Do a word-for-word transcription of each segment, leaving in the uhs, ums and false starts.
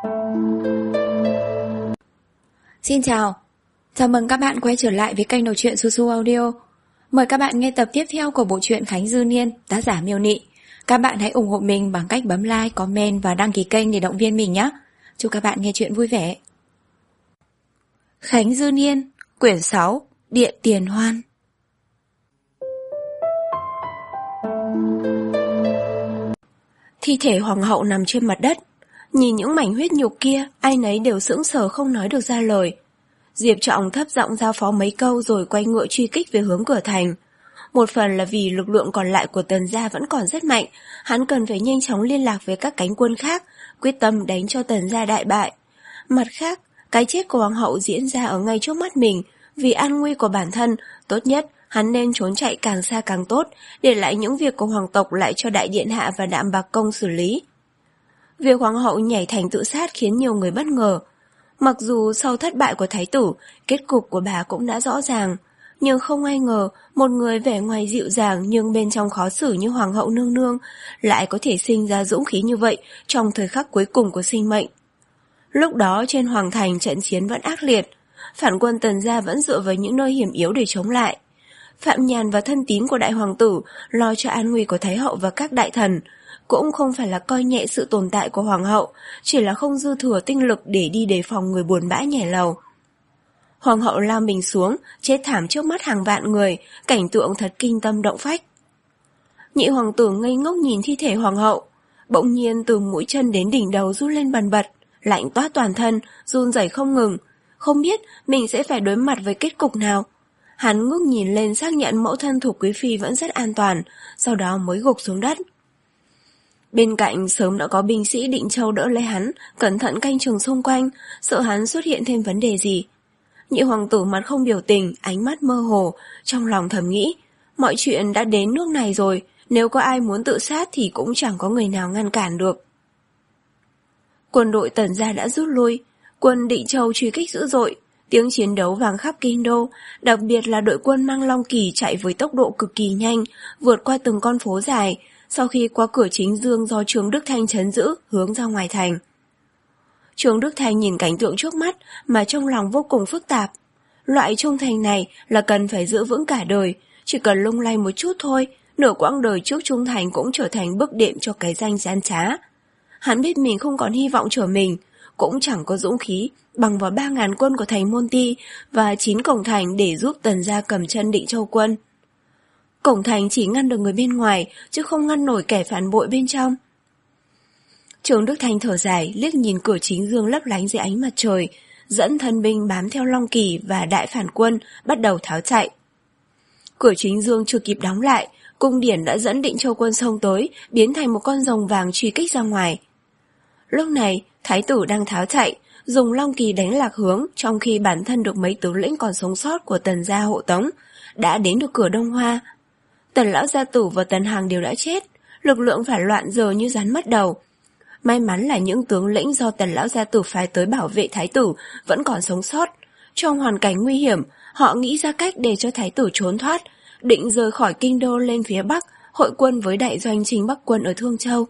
Xin chào, chào mừng các bạn quay trở lại với kênh đọc truyện Su Su Audio. Mời các bạn nghe tập tiếp theo của bộ truyện Khánh Dư Niên, tác giả Miêu Nị. Các bạn hãy ủng hộ mình bằng cách bấm like, comment và đăng ký kênh để động viên mình nhé. Chúc các bạn nghe truyện vui vẻ. Khánh Dư Niên, quyển sáu, Điện Tiền Hoan. Thi thể hoàng hậu nằm trên mặt đất. Nhìn những mảnh huyết nhục kia, ai nấy đều sững sờ không nói được ra lời. Diệp Trọng thấp giọng giao phó mấy câu rồi quay ngựa truy kích về hướng cửa thành. Một phần là vì lực lượng còn lại của Tần gia vẫn còn rất mạnh, hắn cần phải nhanh chóng liên lạc với các cánh quân khác, quyết tâm đánh cho Tần gia đại bại. Mặt khác, cái chết của hoàng hậu diễn ra ở ngay trước mắt mình, vì an nguy của bản thân, tốt nhất hắn nên trốn chạy càng xa càng tốt, để lại những việc của hoàng tộc lại cho đại điện hạ và Đạm Bạc Công xử lý. Việc hoàng hậu nhảy thành tự sát khiến nhiều người bất ngờ. Mặc dù sau thất bại của thái tử, kết cục của bà cũng đã rõ ràng, nhưng không ai ngờ một người vẻ ngoài dịu dàng nhưng bên trong khó xử như hoàng hậu nương nương lại có thể sinh ra dũng khí như vậy trong thời khắc cuối cùng của sinh mệnh. Lúc đó trên hoàng thành trận chiến vẫn ác liệt, phản quân Tần gia vẫn dựa vào những nơi hiểm yếu để chống lại. Phạm Nhàn và thân tín của đại hoàng tử lo cho an nguy của thái hậu và các đại thần, cũng không phải là coi nhẹ sự tồn tại của hoàng hậu, chỉ là không dư thừa tinh lực để đi đề phòng người buồn bã nhảy lầu. Hoàng hậu lao mình xuống, chết thảm trước mắt hàng vạn người, cảnh tượng thật kinh tâm động phách. Nhị hoàng tử ngây ngốc nhìn thi thể hoàng hậu, bỗng nhiên từ mũi chân đến đỉnh đầu run lên bần bật, lạnh toát toàn thân, run rẩy không ngừng, không biết mình sẽ phải đối mặt với kết cục nào. Hắn ngước nhìn lên xác nhận mẫu thân Thục Quý Phi vẫn rất an toàn, sau đó mới gục xuống đất. Bên cạnh sớm đã có binh sĩ Định Châu đỡ lấy hắn, cẩn thận canh chừng xung quanh, sợ hắn xuất hiện thêm vấn đề gì. Nhị hoàng tử mặt không biểu tình, ánh mắt mơ hồ, trong lòng thầm nghĩ, mọi chuyện đã đến nước này rồi, nếu có ai muốn tự sát thì cũng chẳng có người nào ngăn cản được. Quân đội Tần gia đã rút lui, quân Định Châu truy kích dữ dội, tiếng chiến đấu vang khắp kinh đô, đặc biệt là đội quân mang Long Kỳ chạy với tốc độ cực kỳ nhanh, vượt qua từng con phố dài, sau khi qua cửa chính dương do Trương Đức Thanh trấn giữ, hướng ra ngoài thành. Trương Đức Thanh nhìn cảnh tượng trước mắt mà trong lòng vô cùng phức tạp. Loại trung thành này là cần phải giữ vững cả đời, chỉ cần lung lay một chút thôi, nửa quãng đời trước trung thành cũng trở thành bước đệm cho cái danh gian trá. Hắn biết mình không còn hy vọng trở mình, cũng chẳng có dũng khí bằng vào ba ngàn quân của thành Môn Ti và chín cổng thành để giúp Tần gia cầm chân Định Châu quân. Cổng thành chỉ ngăn được người bên ngoài, chứ không ngăn nổi kẻ phản bội bên trong. Trương Đức Thanh thở dài, liếc nhìn cửa chính dương lấp lánh dưới ánh mặt trời, dẫn thân binh bám theo Long Kỳ và đại phản quân bắt đầu tháo chạy. Cửa chính dương chưa kịp đóng lại, cung điển đã dẫn Định Châu quân xông tới, biến thành một con rồng vàng truy kích ra ngoài. Lúc này, thái tử đang tháo chạy, dùng Long Kỳ đánh lạc hướng, trong khi bản thân được mấy tướng lĩnh còn sống sót của Tần gia hộ tống, đã đến được cửa Đông Hoa. Tần lão gia tử và Tần Hằng đều đã chết, lực lượng phản loạn giờ như rắn mất đầu. May mắn là những tướng lĩnh do Tần lão gia tử phái tới bảo vệ thái tử vẫn còn sống sót. Trong hoàn cảnh nguy hiểm, họ nghĩ ra cách để cho thái tử trốn thoát, định rời khỏi kinh đô lên phía Bắc, hội quân với đại doanh Trình Bắc quân ở Thương Châu.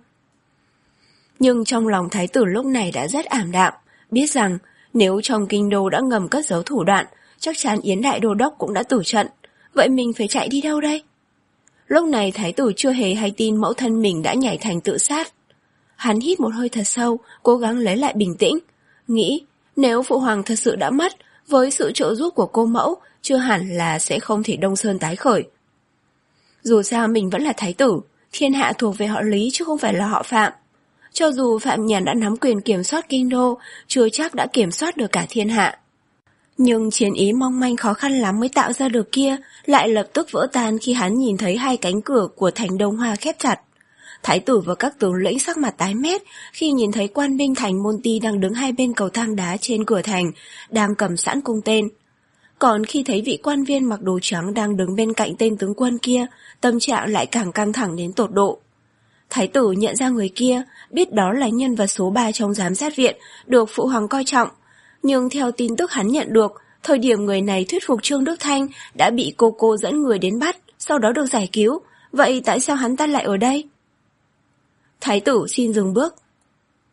Nhưng trong lòng thái tử lúc này đã rất ảm đạm, biết rằng nếu trong kinh đô đã ngầm cất giấu thủ đoạn, chắc chắn Yến đại đô đốc cũng đã tử trận, vậy mình phải chạy đi đâu đây? Lúc này thái tử chưa hề hay tin mẫu thân mình đã nhảy thành tự sát. Hắn hít một hơi thật sâu, cố gắng lấy lại bình tĩnh, nghĩ nếu phụ hoàng thật sự đã mất, với sự trợ giúp của cô mẫu, chưa hẳn là sẽ không thể Đông Sơn tái khởi. Dù sao mình vẫn là thái tử, thiên hạ thuộc về họ Lý chứ không phải là họ Phạm. Cho dù Phạm Nhàn đã nắm quyền kiểm soát kinh đô, chưa chắc đã kiểm soát được cả thiên hạ. Nhưng chiến ý mong manh khó khăn lắm mới tạo ra được kia lại lập tức vỡ tan khi hắn nhìn thấy hai cánh cửa của thành Đông Hoa khép chặt. Thái tử và các tướng lĩnh sắc mặt tái mét khi nhìn thấy quan binh thành Môn Ti đang đứng hai bên cầu thang đá trên cửa thành, đang cầm sẵn cung tên. Còn khi thấy vị quan viên mặc đồ trắng đang đứng bên cạnh tên tướng quân kia, tâm trạng lại càng căng thẳng đến tột độ. Thái tử nhận ra người kia, biết đó là nhân vật số ba trong giám sát viện, được phụ hoàng coi trọng. Nhưng theo tin tức hắn nhận được, thời điểm người này thuyết phục Trương Đức Thanh đã bị cô cô dẫn người đến bắt, sau đó được giải cứu. Vậy tại sao hắn ta lại ở đây? Thái tử xin dừng bước.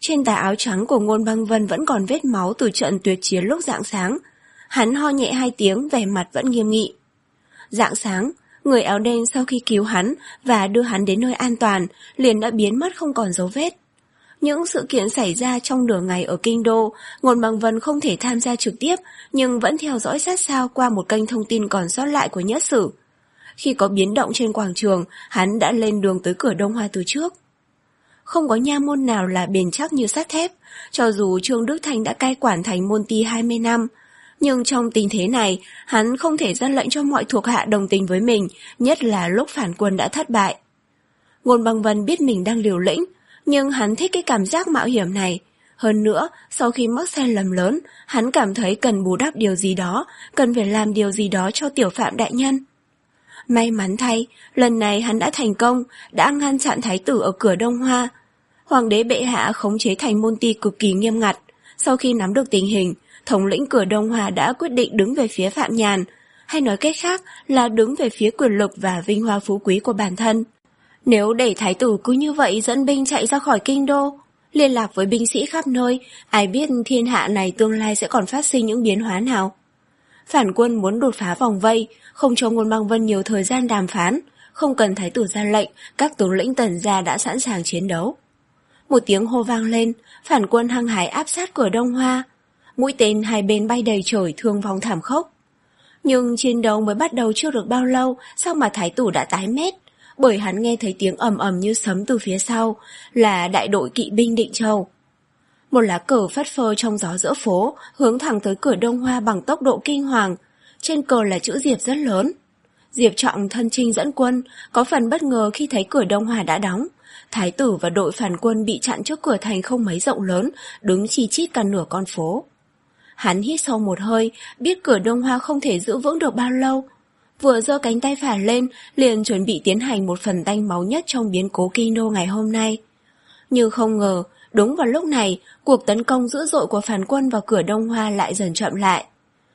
Trên tà áo trắng của Ngôn Băng Vân vẫn còn vết máu từ trận tuyệt chiến lúc rạng sáng. Hắn ho nhẹ hai tiếng, vẻ mặt vẫn nghiêm nghị. Rạng sáng, người áo đen sau khi cứu hắn và đưa hắn đến nơi an toàn, liền đã biến mất không còn dấu vết. Những sự kiện xảy ra trong nửa ngày ở Kinh Đô, Ngôn Băng Vân không thể tham gia trực tiếp, nhưng vẫn theo dõi sát sao qua một kênh thông tin còn sót lại của Nhất Sử. Khi có biến động trên quảng trường, hắn đã lên đường tới cửa Đông Hoa từ trước. Không có nha môn nào là bền chắc như sắt thép, cho dù Trương Đức Thanh đã cai quản thành môn ti hai mươi năm. Nhưng trong tình thế này, hắn không thể ra lệnh cho mọi thuộc hạ đồng tình với mình, nhất là lúc phản quân đã thất bại. Ngôn Băng Vân biết mình đang liều lĩnh, nhưng hắn thích cái cảm giác mạo hiểm này. Hơn nữa, sau khi mắc sai lầm lớn, hắn cảm thấy cần bù đắp điều gì đó, cần phải làm điều gì đó cho Tiểu Phạm đại nhân. May mắn thay, lần này hắn đã thành công, đã ngăn chặn thái tử ở cửa Đông Hoa. Hoàng đế bệ hạ khống chế thành môn ti cực kỳ nghiêm ngặt. Sau khi nắm được tình hình, thống lĩnh cửa Đông Hoa đã quyết định đứng về phía Phạm Nhàn, hay nói cách khác là đứng về phía quyền lực và vinh hoa phú quý của bản thân. Nếu để thái tử cứ như vậy dẫn binh chạy ra khỏi kinh đô, liên lạc với binh sĩ khắp nơi, ai biết thiên hạ này tương lai sẽ còn phát sinh những biến hóa nào. Phản quân muốn đột phá vòng vây, không cho Ngôn Băng Vân nhiều thời gian đàm phán, không cần thái tử ra lệnh, các tướng lĩnh Tần gia đã sẵn sàng chiến đấu. Một tiếng hô vang lên, phản quân hăng hái áp sát cửa Đông Hoa. Mũi tên hai bên bay đầy trời, thương vong thảm khốc. Nhưng chiến đấu mới bắt đầu chưa được bao lâu, sao mà thái tử đã tái mét, bởi hắn nghe thấy tiếng ầm ầm như sấm từ phía sau, là đại đội kỵ binh Định Châu. Một lá cờ phất phơ trong gió giữa phố, hướng thẳng tới cửa Đông Hoa bằng tốc độ kinh hoàng. Trên cờ là chữ Diệp rất lớn. Diệp Trọng thân chinh dẫn quân, có phần bất ngờ khi thấy cửa Đông Hoa đã đóng. Thái tử và đội phản quân bị chặn trước cửa thành không mấy rộng lớn, đứng chi chít cả nửa con phố. Hắn hít sâu một hơi, biết cửa Đông Hoa không thể giữ vững được bao lâu. Vừa giơ cánh tay phải lên, liền chuẩn bị tiến hành một phần tanh máu nhất trong biến cố kinh đô ngày hôm nay. Nhưng không ngờ, đúng vào lúc này, cuộc tấn công dữ dội của phản quân vào cửa Đông Hoa lại dần chậm lại.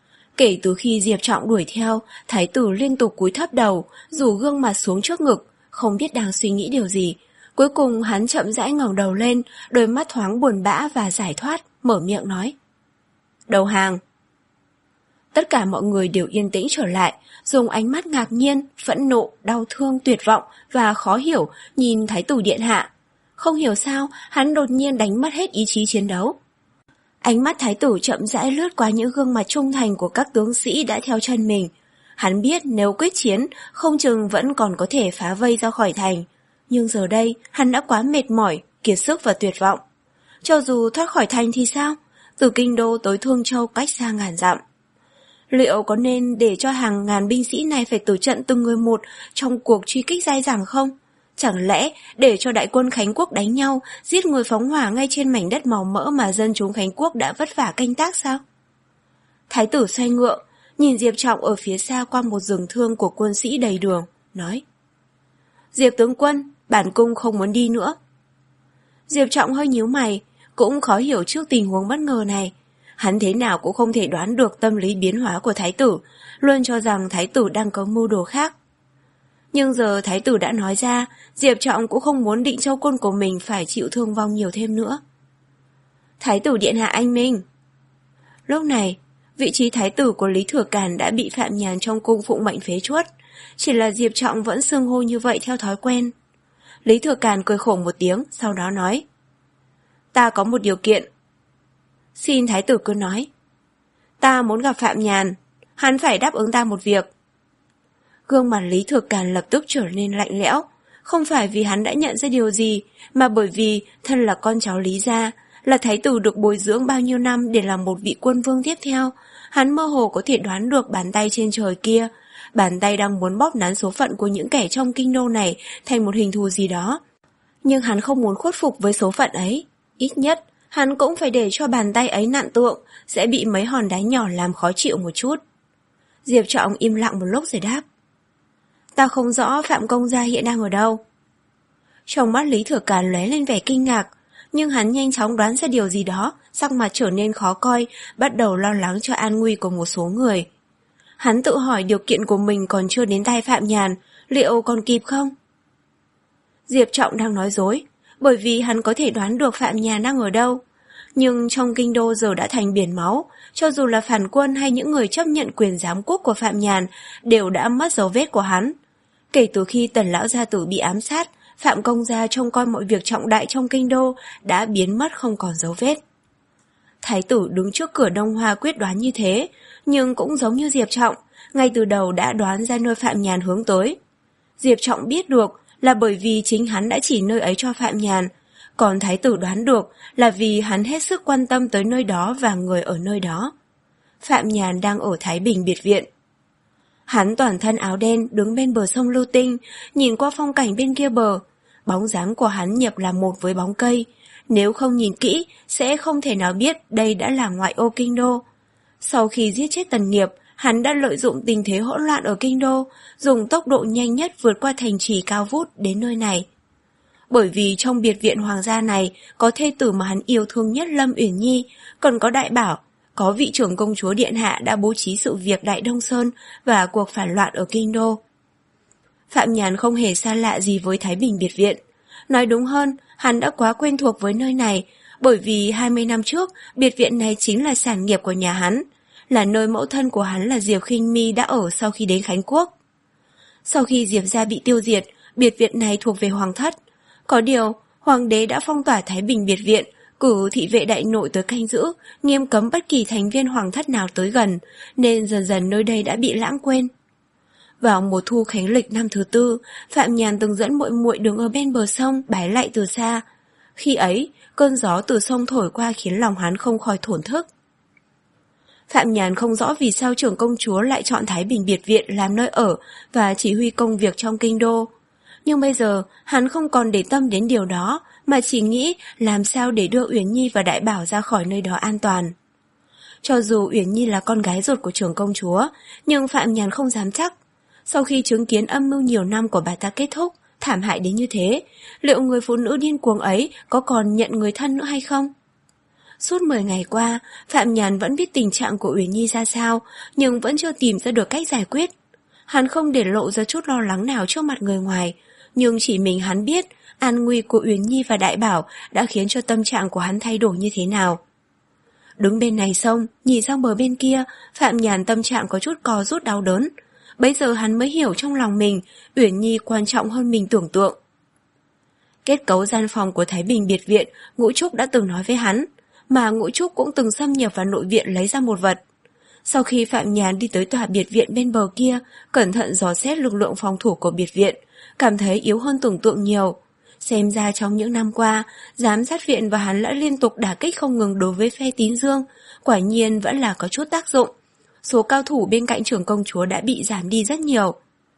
Kể từ khi Diệp Trọng đuổi theo, thái tử liên tục cúi thấp đầu, rủ gương mặt xuống trước ngực, không biết đang suy nghĩ điều gì. Cuối cùng hắn chậm rãi ngẩng đầu lên, đôi mắt thoáng buồn bã và giải thoát, mở miệng nói: "Đầu hàng." Tất cả mọi người đều yên tĩnh trở lại, dùng ánh mắt ngạc nhiên, phẫn nộ, đau thương, tuyệt vọng và khó hiểu nhìn thái tử điện hạ. Không hiểu sao, hắn đột nhiên đánh mất hết ý chí chiến đấu. Ánh mắt thái tử chậm rãi lướt qua những gương mặt trung thành của các tướng sĩ đã theo chân mình. Hắn biết nếu quyết chiến, không chừng vẫn còn có thể phá vây ra khỏi thành. Nhưng giờ đây, hắn đã quá mệt mỏi, kiệt sức và tuyệt vọng. Cho dù thoát khỏi thành thì sao? Từ Kinh Đô tới Thương Châu cách xa ngàn dặm. Liệu có nên để cho hàng ngàn binh sĩ này phải tử trận từng người một trong cuộc truy kích dai dẳng không? Chẳng lẽ để cho đại quân Khánh Quốc đánh nhau, giết người phóng hỏa ngay trên mảnh đất màu mỡ mà dân chúng Khánh Quốc đã vất vả canh tác sao? Thái tử xoay ngựa, nhìn Diệp Trọng ở phía xa qua một rừng thương của quân sĩ đầy đường, nói: "Diệp tướng quân, bản cung không muốn đi nữa." Diệp Trọng hơi nhíu mày, cũng khó hiểu trước tình huống bất ngờ này. Hắn thế nào cũng không thể đoán được tâm lý biến hóa của thái tử, luôn cho rằng thái tử đang có mưu đồ khác. Nhưng giờ thái tử đã nói ra, Diệp Trọng cũng không muốn Định Châu quân của mình phải chịu thương vong nhiều thêm nữa. "Thái tử điện hạ anh minh." Lúc này, vị trí thái tử của Lý Thừa Càn đã bị Phạm Nhàn trong cung phụng mệnh phế truất, chỉ là Diệp Trọng vẫn xưng hô như vậy theo thói quen. Lý Thừa Càn cười khổ một tiếng, sau đó nói: "Ta có một điều kiện." "Xin thái tử cứ nói." "Ta muốn gặp Phạm Nhàn, hắn phải đáp ứng ta một việc." Gương mặt Lý Thừa Càn lập tức trở nên lạnh lẽo, không phải vì hắn đã nhận ra điều gì, mà bởi vì thân là con cháu Lý gia, là thái tử được bồi dưỡng bao nhiêu năm để làm một vị quân vương tiếp theo, hắn mơ hồ có thể đoán được bàn tay trên trời kia, bàn tay đang muốn bóp nắn số phận của những kẻ trong kinh đô này thành một hình thù gì đó. Nhưng hắn không muốn khuất phục với số phận ấy, ít nhất hắn cũng phải để cho bàn tay ấy nặn tượng, sẽ bị mấy hòn đá nhỏ làm khó chịu một chút. Diệp Trọng im lặng một lúc rồi đáp: "Ta không rõ Phạm công gia hiện đang ở đâu." Trong mắt Lý Thừa Càn lóe lên vẻ kinh ngạc, nhưng hắn nhanh chóng đoán ra điều gì đó, sắc mặt trở nên khó coi, bắt đầu lo lắng cho an nguy của một số người. Hắn tự hỏi điều kiện của mình còn chưa đến tay Phạm Nhàn, liệu còn kịp không? Diệp Trọng đang nói dối, bởi vì hắn có thể đoán được Phạm Nhàn đang ở đâu. Nhưng trong kinh đô giờ đã thành biển máu, cho dù là phản quân hay những người chấp nhận quyền giám quốc của Phạm Nhàn đều đã mất dấu vết của hắn. Kể từ khi Tần lão gia tử bị ám sát, Phạm công gia trông coi mọi việc trọng đại trong kinh đô đã biến mất không còn dấu vết. Thái tử đứng trước cửa Đông Hoa quyết đoán như thế, nhưng cũng giống như Diệp Trọng, ngay từ đầu đã đoán ra nơi Phạm Nhàn hướng tới. Diệp Trọng biết được là bởi vì chính hắn đã chỉ nơi ấy cho Phạm Nhàn, còn Thái tử đoán được là vì hắn hết sức quan tâm tới nơi đó và người ở nơi đó. Phạm Nhàn đang ở Thái Bình biệt viện. Hắn toàn thân áo đen đứng bên bờ sông Lưu Tinh, nhìn qua phong cảnh bên kia bờ. Bóng dáng của hắn nhập là một với bóng cây. Nếu không nhìn kỹ, sẽ không thể nào biết đây đã là ngoại ô kinh đô. Sau khi giết chết Tần Nghiệp, hắn đã lợi dụng tình thế hỗn loạn ở kinh đô, dùng tốc độ nhanh nhất vượt qua thành trì cao vút đến nơi này. Bởi vì trong biệt viện hoàng gia này có thê tử mà hắn yêu thương nhất Lâm Uyển Nhi, còn có đại bảo, có vị trưởng công chúa điện hạ đã bố trí sự việc Đại Đông Sơn và cuộc phản loạn ở kinh đô. Phạm Nhàn không hề xa lạ gì với Thái Bình biệt viện. Nói đúng hơn, hắn đã quá quen thuộc với nơi này, bởi vì hai mươi năm trước, biệt viện này chính là sản nghiệp của nhà hắn, là nơi mẫu thân của hắn là Diệp Khinh Mi đã ở sau khi đến Khánh Quốc. Sau khi Diệp gia bị tiêu diệt, biệt viện này thuộc về hoàng thất. Có điều, hoàng đế đã phong tỏa Thái Bình biệt viện, cử thị vệ đại nội tới canh giữ, nghiêm cấm bất kỳ thành viên hoàng thất nào tới gần, nên dần dần nơi đây đã bị lãng quên. Vào mùa thu khánh lịch năm thứ tư, Phạm Nhàn từng dẫn muội muội đứng ở bên bờ sông bái lạy từ xa. Khi ấy, cơn gió từ sông thổi qua khiến lòng hắn không khỏi thổn thức. Phạm Nhàn không rõ vì sao trưởng công chúa lại chọn Thái Bình biệt viện làm nơi ở và chỉ huy công việc trong kinh đô. Nhưng bây giờ, hắn không còn để tâm đến điều đó, mà chỉ nghĩ làm sao để đưa Uyển Nhi và Đại Bảo ra khỏi nơi đó an toàn. Cho dù Uyển Nhi là con gái ruột của trưởng công chúa, nhưng Phạm Nhàn không dám chắc. Sau khi chứng kiến âm mưu nhiều năm của bà ta kết thúc, thảm hại đến như thế, liệu người phụ nữ điên cuồng ấy có còn nhận người thân nữa hay không? Suốt mười ngày qua, Phạm Nhàn vẫn biết tình trạng của Uyển Nhi ra sao, nhưng vẫn chưa tìm ra được cách giải quyết. Hắn không để lộ ra chút lo lắng nào trước mặt người ngoài, nhưng chỉ mình hắn biết an nguy của Uyển Nhi và Đại Bảo đã khiến cho tâm trạng của hắn thay đổi như thế nào. Đứng bên này sông, nhìn sang bờ bên kia, Phạm Nhàn tâm trạng có chút co rút đau đớn. Bấy giờ hắn mới hiểu trong lòng mình, Uyển Nhi quan trọng hơn mình tưởng tượng. Kết cấu gian phòng của Thái Bình biệt viện, Ngũ Trúc đã từng nói với hắn, mà Ngũ Trúc cũng từng xâm nhập vào nội viện lấy ra một vật. Sau khi Phạm Nhàn đi tới tòa biệt viện bên bờ kia, cẩn thận dò xét lực lượng phòng thủ của biệt viện, cảm thấy yếu hơn tưởng tượng nhiều. Xem ra trong những năm qua, giám sát viện và hắn đã liên tục đả kích không ngừng đối với phe Tín Dương, quả nhiên vẫn là có chút tác dụng. Số cao thủ bên cạnh trưởng công chúa đã bị giảm đi rất nhiều.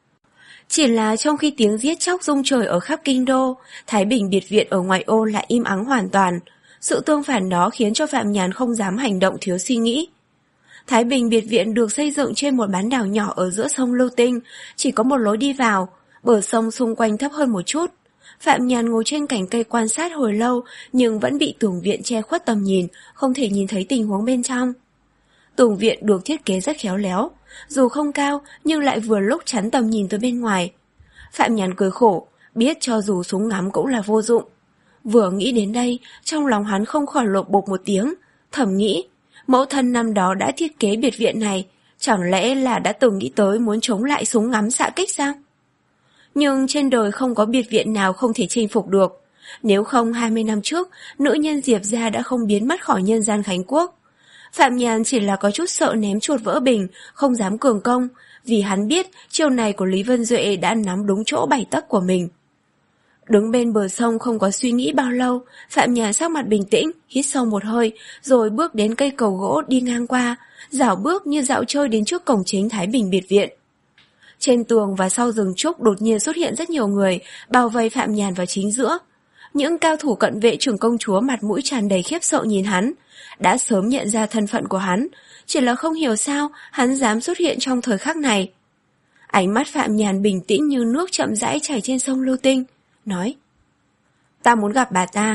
Chỉ là trong khi tiếng giết chóc rung trời ở khắp kinh đô, Thái Bình biệt viện ở ngoại ô lại im ắng hoàn toàn. Sự tương phản đó khiến cho Phạm Nhàn không dám hành động thiếu suy nghĩ. Thái Bình biệt viện được xây dựng trên một bán đảo nhỏ ở giữa sông Lưu Tinh, chỉ có một lối đi vào, bờ sông xung quanh thấp hơn một chút. Phạm Nhàn ngồi trên cành cây quan sát hồi lâu, nhưng vẫn bị tường viện che khuất tầm nhìn, không thể nhìn thấy tình huống bên trong. Tường viện được thiết kế rất khéo léo, dù không cao nhưng lại vừa lúc chắn tầm nhìn tới bên ngoài. Phạm Nhàn cười khổ, biết cho dù súng ngắm cũng là vô dụng. Vừa nghĩ đến đây, trong lòng hắn không khỏi lột bột một tiếng, thầm nghĩ, mẫu thân năm đó đã thiết kế biệt viện này, chẳng lẽ là đã từng nghĩ tới muốn chống lại súng ngắm xạ kích sao? Nhưng trên đời không có biệt viện nào không thể chinh phục được. Nếu không hai mươi năm trước, nữ nhân Diệp gia đã không biến mất khỏi nhân gian Khánh Quốc. Phạm Nhàn chỉ là có chút sợ ném chuột vỡ bình, không dám cường công, vì hắn biết chiêu này của Lý Vân Duệ đã nắm đúng chỗ bảy tấc của mình. Đứng bên bờ sông không có suy nghĩ bao lâu, Phạm Nhàn sắc mặt bình tĩnh, hít sâu một hơi, rồi bước đến cây cầu gỗ đi ngang qua, dạo bước như dạo chơi đến trước cổng chính Thái Bình biệt viện. Trên tường và sau rừng trúc đột nhiên xuất hiện rất nhiều người, bao vây Phạm Nhàn vào chính giữa. Những cao thủ cận vệ trưởng công chúa mặt mũi tràn đầy khiếp sợ nhìn hắn, đã sớm nhận ra thân phận của hắn, chỉ là không hiểu sao hắn dám xuất hiện trong thời khắc này. Ánh mắt Phạm Nhàn bình tĩnh như nước chậm rãi chảy trên sông Lưu Tinh, nói: "Ta muốn gặp bà ta."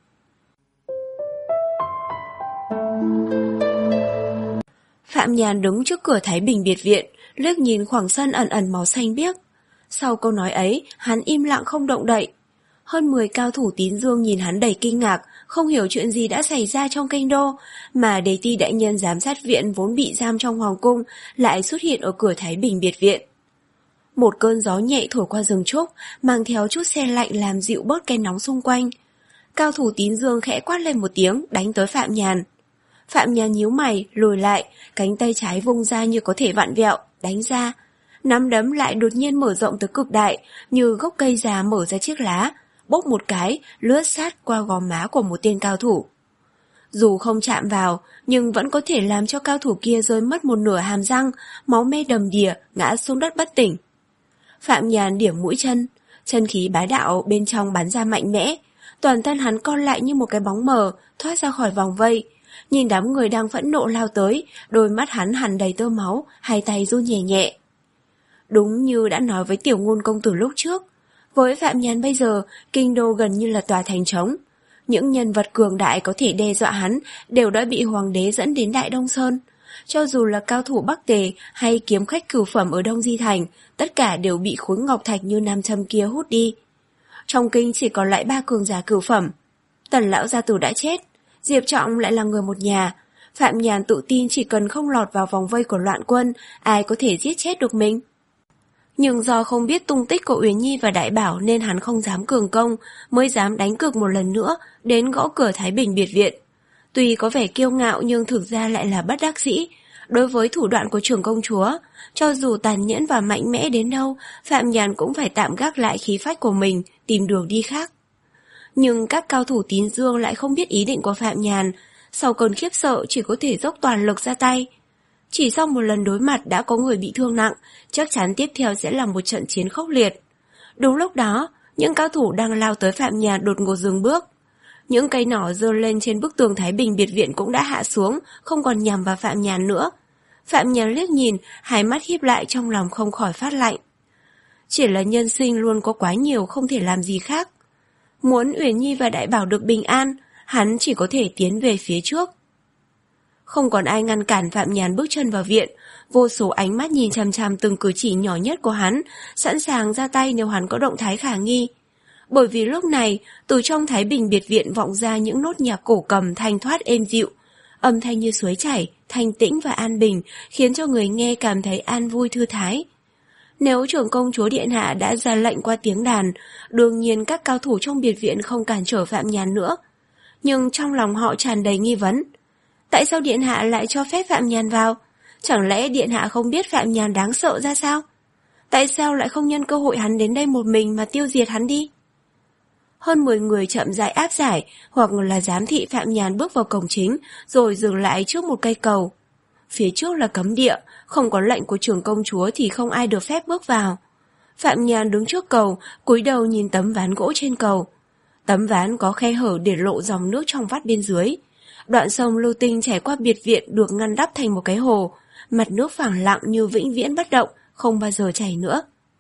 Phạm Nhàn đứng trước cửa Thái Bình biệt viện, liếc nhìn khoảng sân ẩn ẩn màu xanh biếc. Sau câu nói ấy, hắn im lặng không động đậy. Hơn mười cao thủ Tín Dương nhìn hắn đầy kinh ngạc, không hiểu chuyện gì đã xảy ra trong kinh đô, mà Đế ti đại nhân giám sát viện vốn bị giam trong hoàng cung lại xuất hiện ở cửa Thái Bình biệt viện. Một cơn gió nhẹ thổi qua rừng trúc, mang theo chút se lạnh làm dịu bớt cái nóng xung quanh. Cao thủ Tín Dương khẽ quát lên một tiếng, đánh tới Phạm Nhàn. Phạm Nhàn nhíu mày, lùi lại, cánh tay trái vung ra như có thể vặn vẹo, đánh ra. Nắm đấm lại đột nhiên mở rộng tới cực đại, như gốc cây già mở ra chiếc lá, bốc một cái, lướt sát qua gò má của một tên cao thủ. Dù không chạm vào, nhưng vẫn có thể làm cho cao thủ kia rơi mất một nửa hàm răng, máu me đầm đìa, ngã xuống đất bất tỉnh. Phạm Nhàn điểm mũi chân, chân khí bá đạo bên trong bắn ra mạnh mẽ, toàn thân hắn co lại như một cái bóng mờ, thoát ra khỏi vòng vây. Nhìn đám người đang phẫn nộ lao tới, đôi mắt hắn hằn đầy tơ máu, hai tay run nhẹ nhẹ. Đúng như đã nói với Tiểu Ngôn công tử lúc trước, với Phạm Nhàn bây giờ, kinh đô gần như là tòa thành trống. Những nhân vật cường đại có thể đe dọa hắn đều đã bị hoàng đế dẫn đến Đại Đông Sơn. Cho dù là cao thủ Bắc Tề hay kiếm khách cửu phẩm ở Đông Di Thành, tất cả đều bị khối ngọc thạch như nam châm kia hút đi. Trong kinh chỉ còn lại ba cường giả cửu phẩm. Tần lão gia tử đã chết, Diệp Trọng lại là người một nhà. Phạm Nhàn tự tin chỉ cần không lọt vào vòng vây của loạn quân, ai có thể giết chết được mình. Nhưng do không biết tung tích của Uyển Nhi và Đại Bảo nên hắn không dám cường công, mới dám đánh cược một lần nữa đến gõ cửa Thái Bình biệt viện. Tuy có vẻ kiêu ngạo nhưng thực ra lại là bất đắc dĩ. Đối với thủ đoạn của trưởng công chúa, cho dù tàn nhẫn và mạnh mẽ đến đâu, Phạm Nhàn cũng phải tạm gác lại khí phách của mình, tìm đường đi khác. Nhưng các cao thủ Tín Dương lại không biết ý định của Phạm Nhàn, sau cơn khiếp sợ chỉ có thể dốc toàn lực ra tay. Chỉ sau một lần đối mặt đã có người bị thương nặng, chắc chắn tiếp theo sẽ là một trận chiến khốc liệt. Đúng lúc đó, những cao thủ đang lao tới Phạm Nhàn đột ngột dừng bước. Những cây nỏ giơ lên trên bức tường Thái Bình biệt viện cũng đã hạ xuống, không còn nhằm vào Phạm Nhàn nữa. Phạm Nhàn liếc nhìn, hai mắt híp lại trong lòng không khỏi phát lạnh. Chỉ là nhân sinh luôn có quá nhiều không thể làm gì khác. Muốn Uyển Nhi và Đại Bảo được bình an, hắn chỉ có thể tiến về phía trước. Không còn ai ngăn cản Phạm Nhàn bước chân vào viện, vô số ánh mắt nhìn chằm chằm từng cử chỉ nhỏ nhất của hắn, sẵn sàng ra tay nếu hắn có động thái khả nghi. Bởi vì lúc này, từ trong Thái Bình biệt viện vọng ra những nốt nhạc cổ cầm thanh thoát êm dịu, âm thanh như suối chảy, thanh tĩnh và an bình, khiến cho người nghe cảm thấy an vui thư thái. Nếu trưởng công chúa điện hạ đã ra lệnh qua tiếng đàn, đương nhiên các cao thủ trong biệt viện không cản trở Phạm Nhàn nữa. Nhưng trong lòng họ tràn đầy nghi vấn. Tại sao điện hạ lại cho phép Phạm Nhàn vào? Chẳng lẽ điện hạ không biết Phạm Nhàn đáng sợ ra sao? Tại sao lại không nhân cơ hội hắn đến đây một mình mà tiêu diệt hắn đi? Hơn mười người chậm rãi áp giải hoặc là giám thị Phạm Nhàn bước vào cổng chính rồi dừng lại trước một cây cầu. Phía trước là cấm địa, không có lệnh của trưởng công chúa thì không ai được phép bước vào. Phạm Nhàn đứng trước cầu, cúi đầu nhìn tấm ván gỗ trên cầu. Tấm ván có khe hở để lộ dòng nước trong vắt bên dưới. Đoạn sông Lưu Tinh chảy qua biệt viện được ngăn đắp thành một cái hồ, mặt nước phẳng lặng như vĩnh viễn bất động, không bao giờ chảy nữa.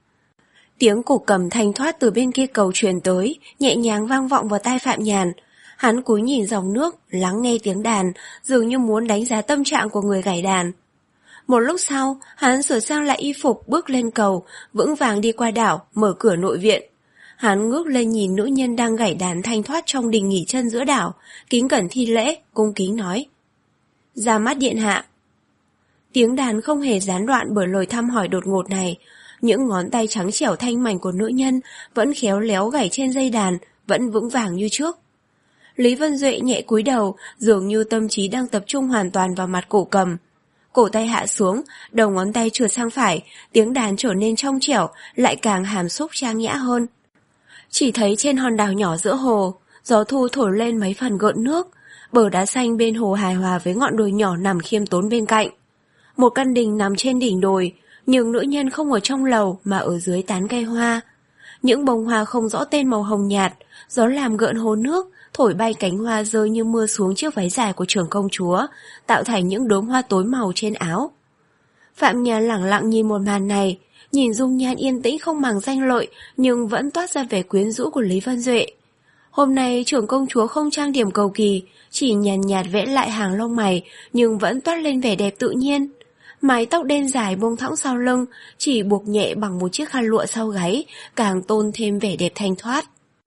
Tiếng cổ cầm thanh thoát từ bên kia cầu truyền tới, nhẹ nhàng vang vọng vào tai Phạm Nhàn. Hắn cúi nhìn dòng nước, lắng nghe tiếng đàn, dường như muốn đánh giá tâm trạng của người gảy đàn. Một lúc sau, hắn sửa sang lại y phục bước lên cầu, vững vàng đi qua đảo, mở cửa nội viện. Hắn ngước lên nhìn nữ nhân đang gảy đàn thanh thoát trong đình nghỉ chân giữa đảo, kính cẩn thi lễ, cung kính nói: "Ra mắt điện hạ." Tiếng đàn không hề gián đoạn bởi lời thăm hỏi đột ngột này. Những ngón tay trắng trẻo thanh mảnh của nữ nhân vẫn khéo léo gảy trên dây đàn, vẫn vững vàng như trước. Lý Vân Duệ nhẹ cúi đầu, dường như tâm trí đang tập trung hoàn toàn vào mặt cổ cầm. Cổ tay hạ xuống, đầu ngón tay trượt sang phải, tiếng đàn trở nên trong trẻo, lại càng hàm xúc trang nhã hơn. Chỉ thấy trên hòn đảo nhỏ giữa hồ, gió thu thổi lên mấy phần gợn nước, bờ đá xanh bên hồ hài hòa với ngọn đồi nhỏ nằm khiêm tốn bên cạnh. Một căn đình nằm trên đỉnh đồi, nhưng nữ nhân không ở trong lầu mà ở dưới tán cây hoa. Những bông hoa không rõ tên màu hồng nhạt, gió làm gợn hồ nước, thổi bay cánh hoa rơi như mưa xuống chiếc váy dài của trưởng công chúa, tạo thành những đốm hoa tối màu trên áo. Phạm Nhàn lẳng lặng nhìn một màn này, nhìn dung nhan yên tĩnh không màng danh lợi nhưng vẫn toát ra vẻ quyến rũ của Lý Vân Duệ. Hôm nay trưởng công chúa không trang điểm cầu kỳ, chỉ nhàn nhạt vẽ lại hàng lông mày nhưng vẫn toát lên vẻ đẹp tự nhiên. Mái tóc đen dài buông thõng sau lưng, chỉ buộc nhẹ bằng một chiếc khăn lụa sau gáy, càng tôn thêm vẻ đẹp thanh thoát.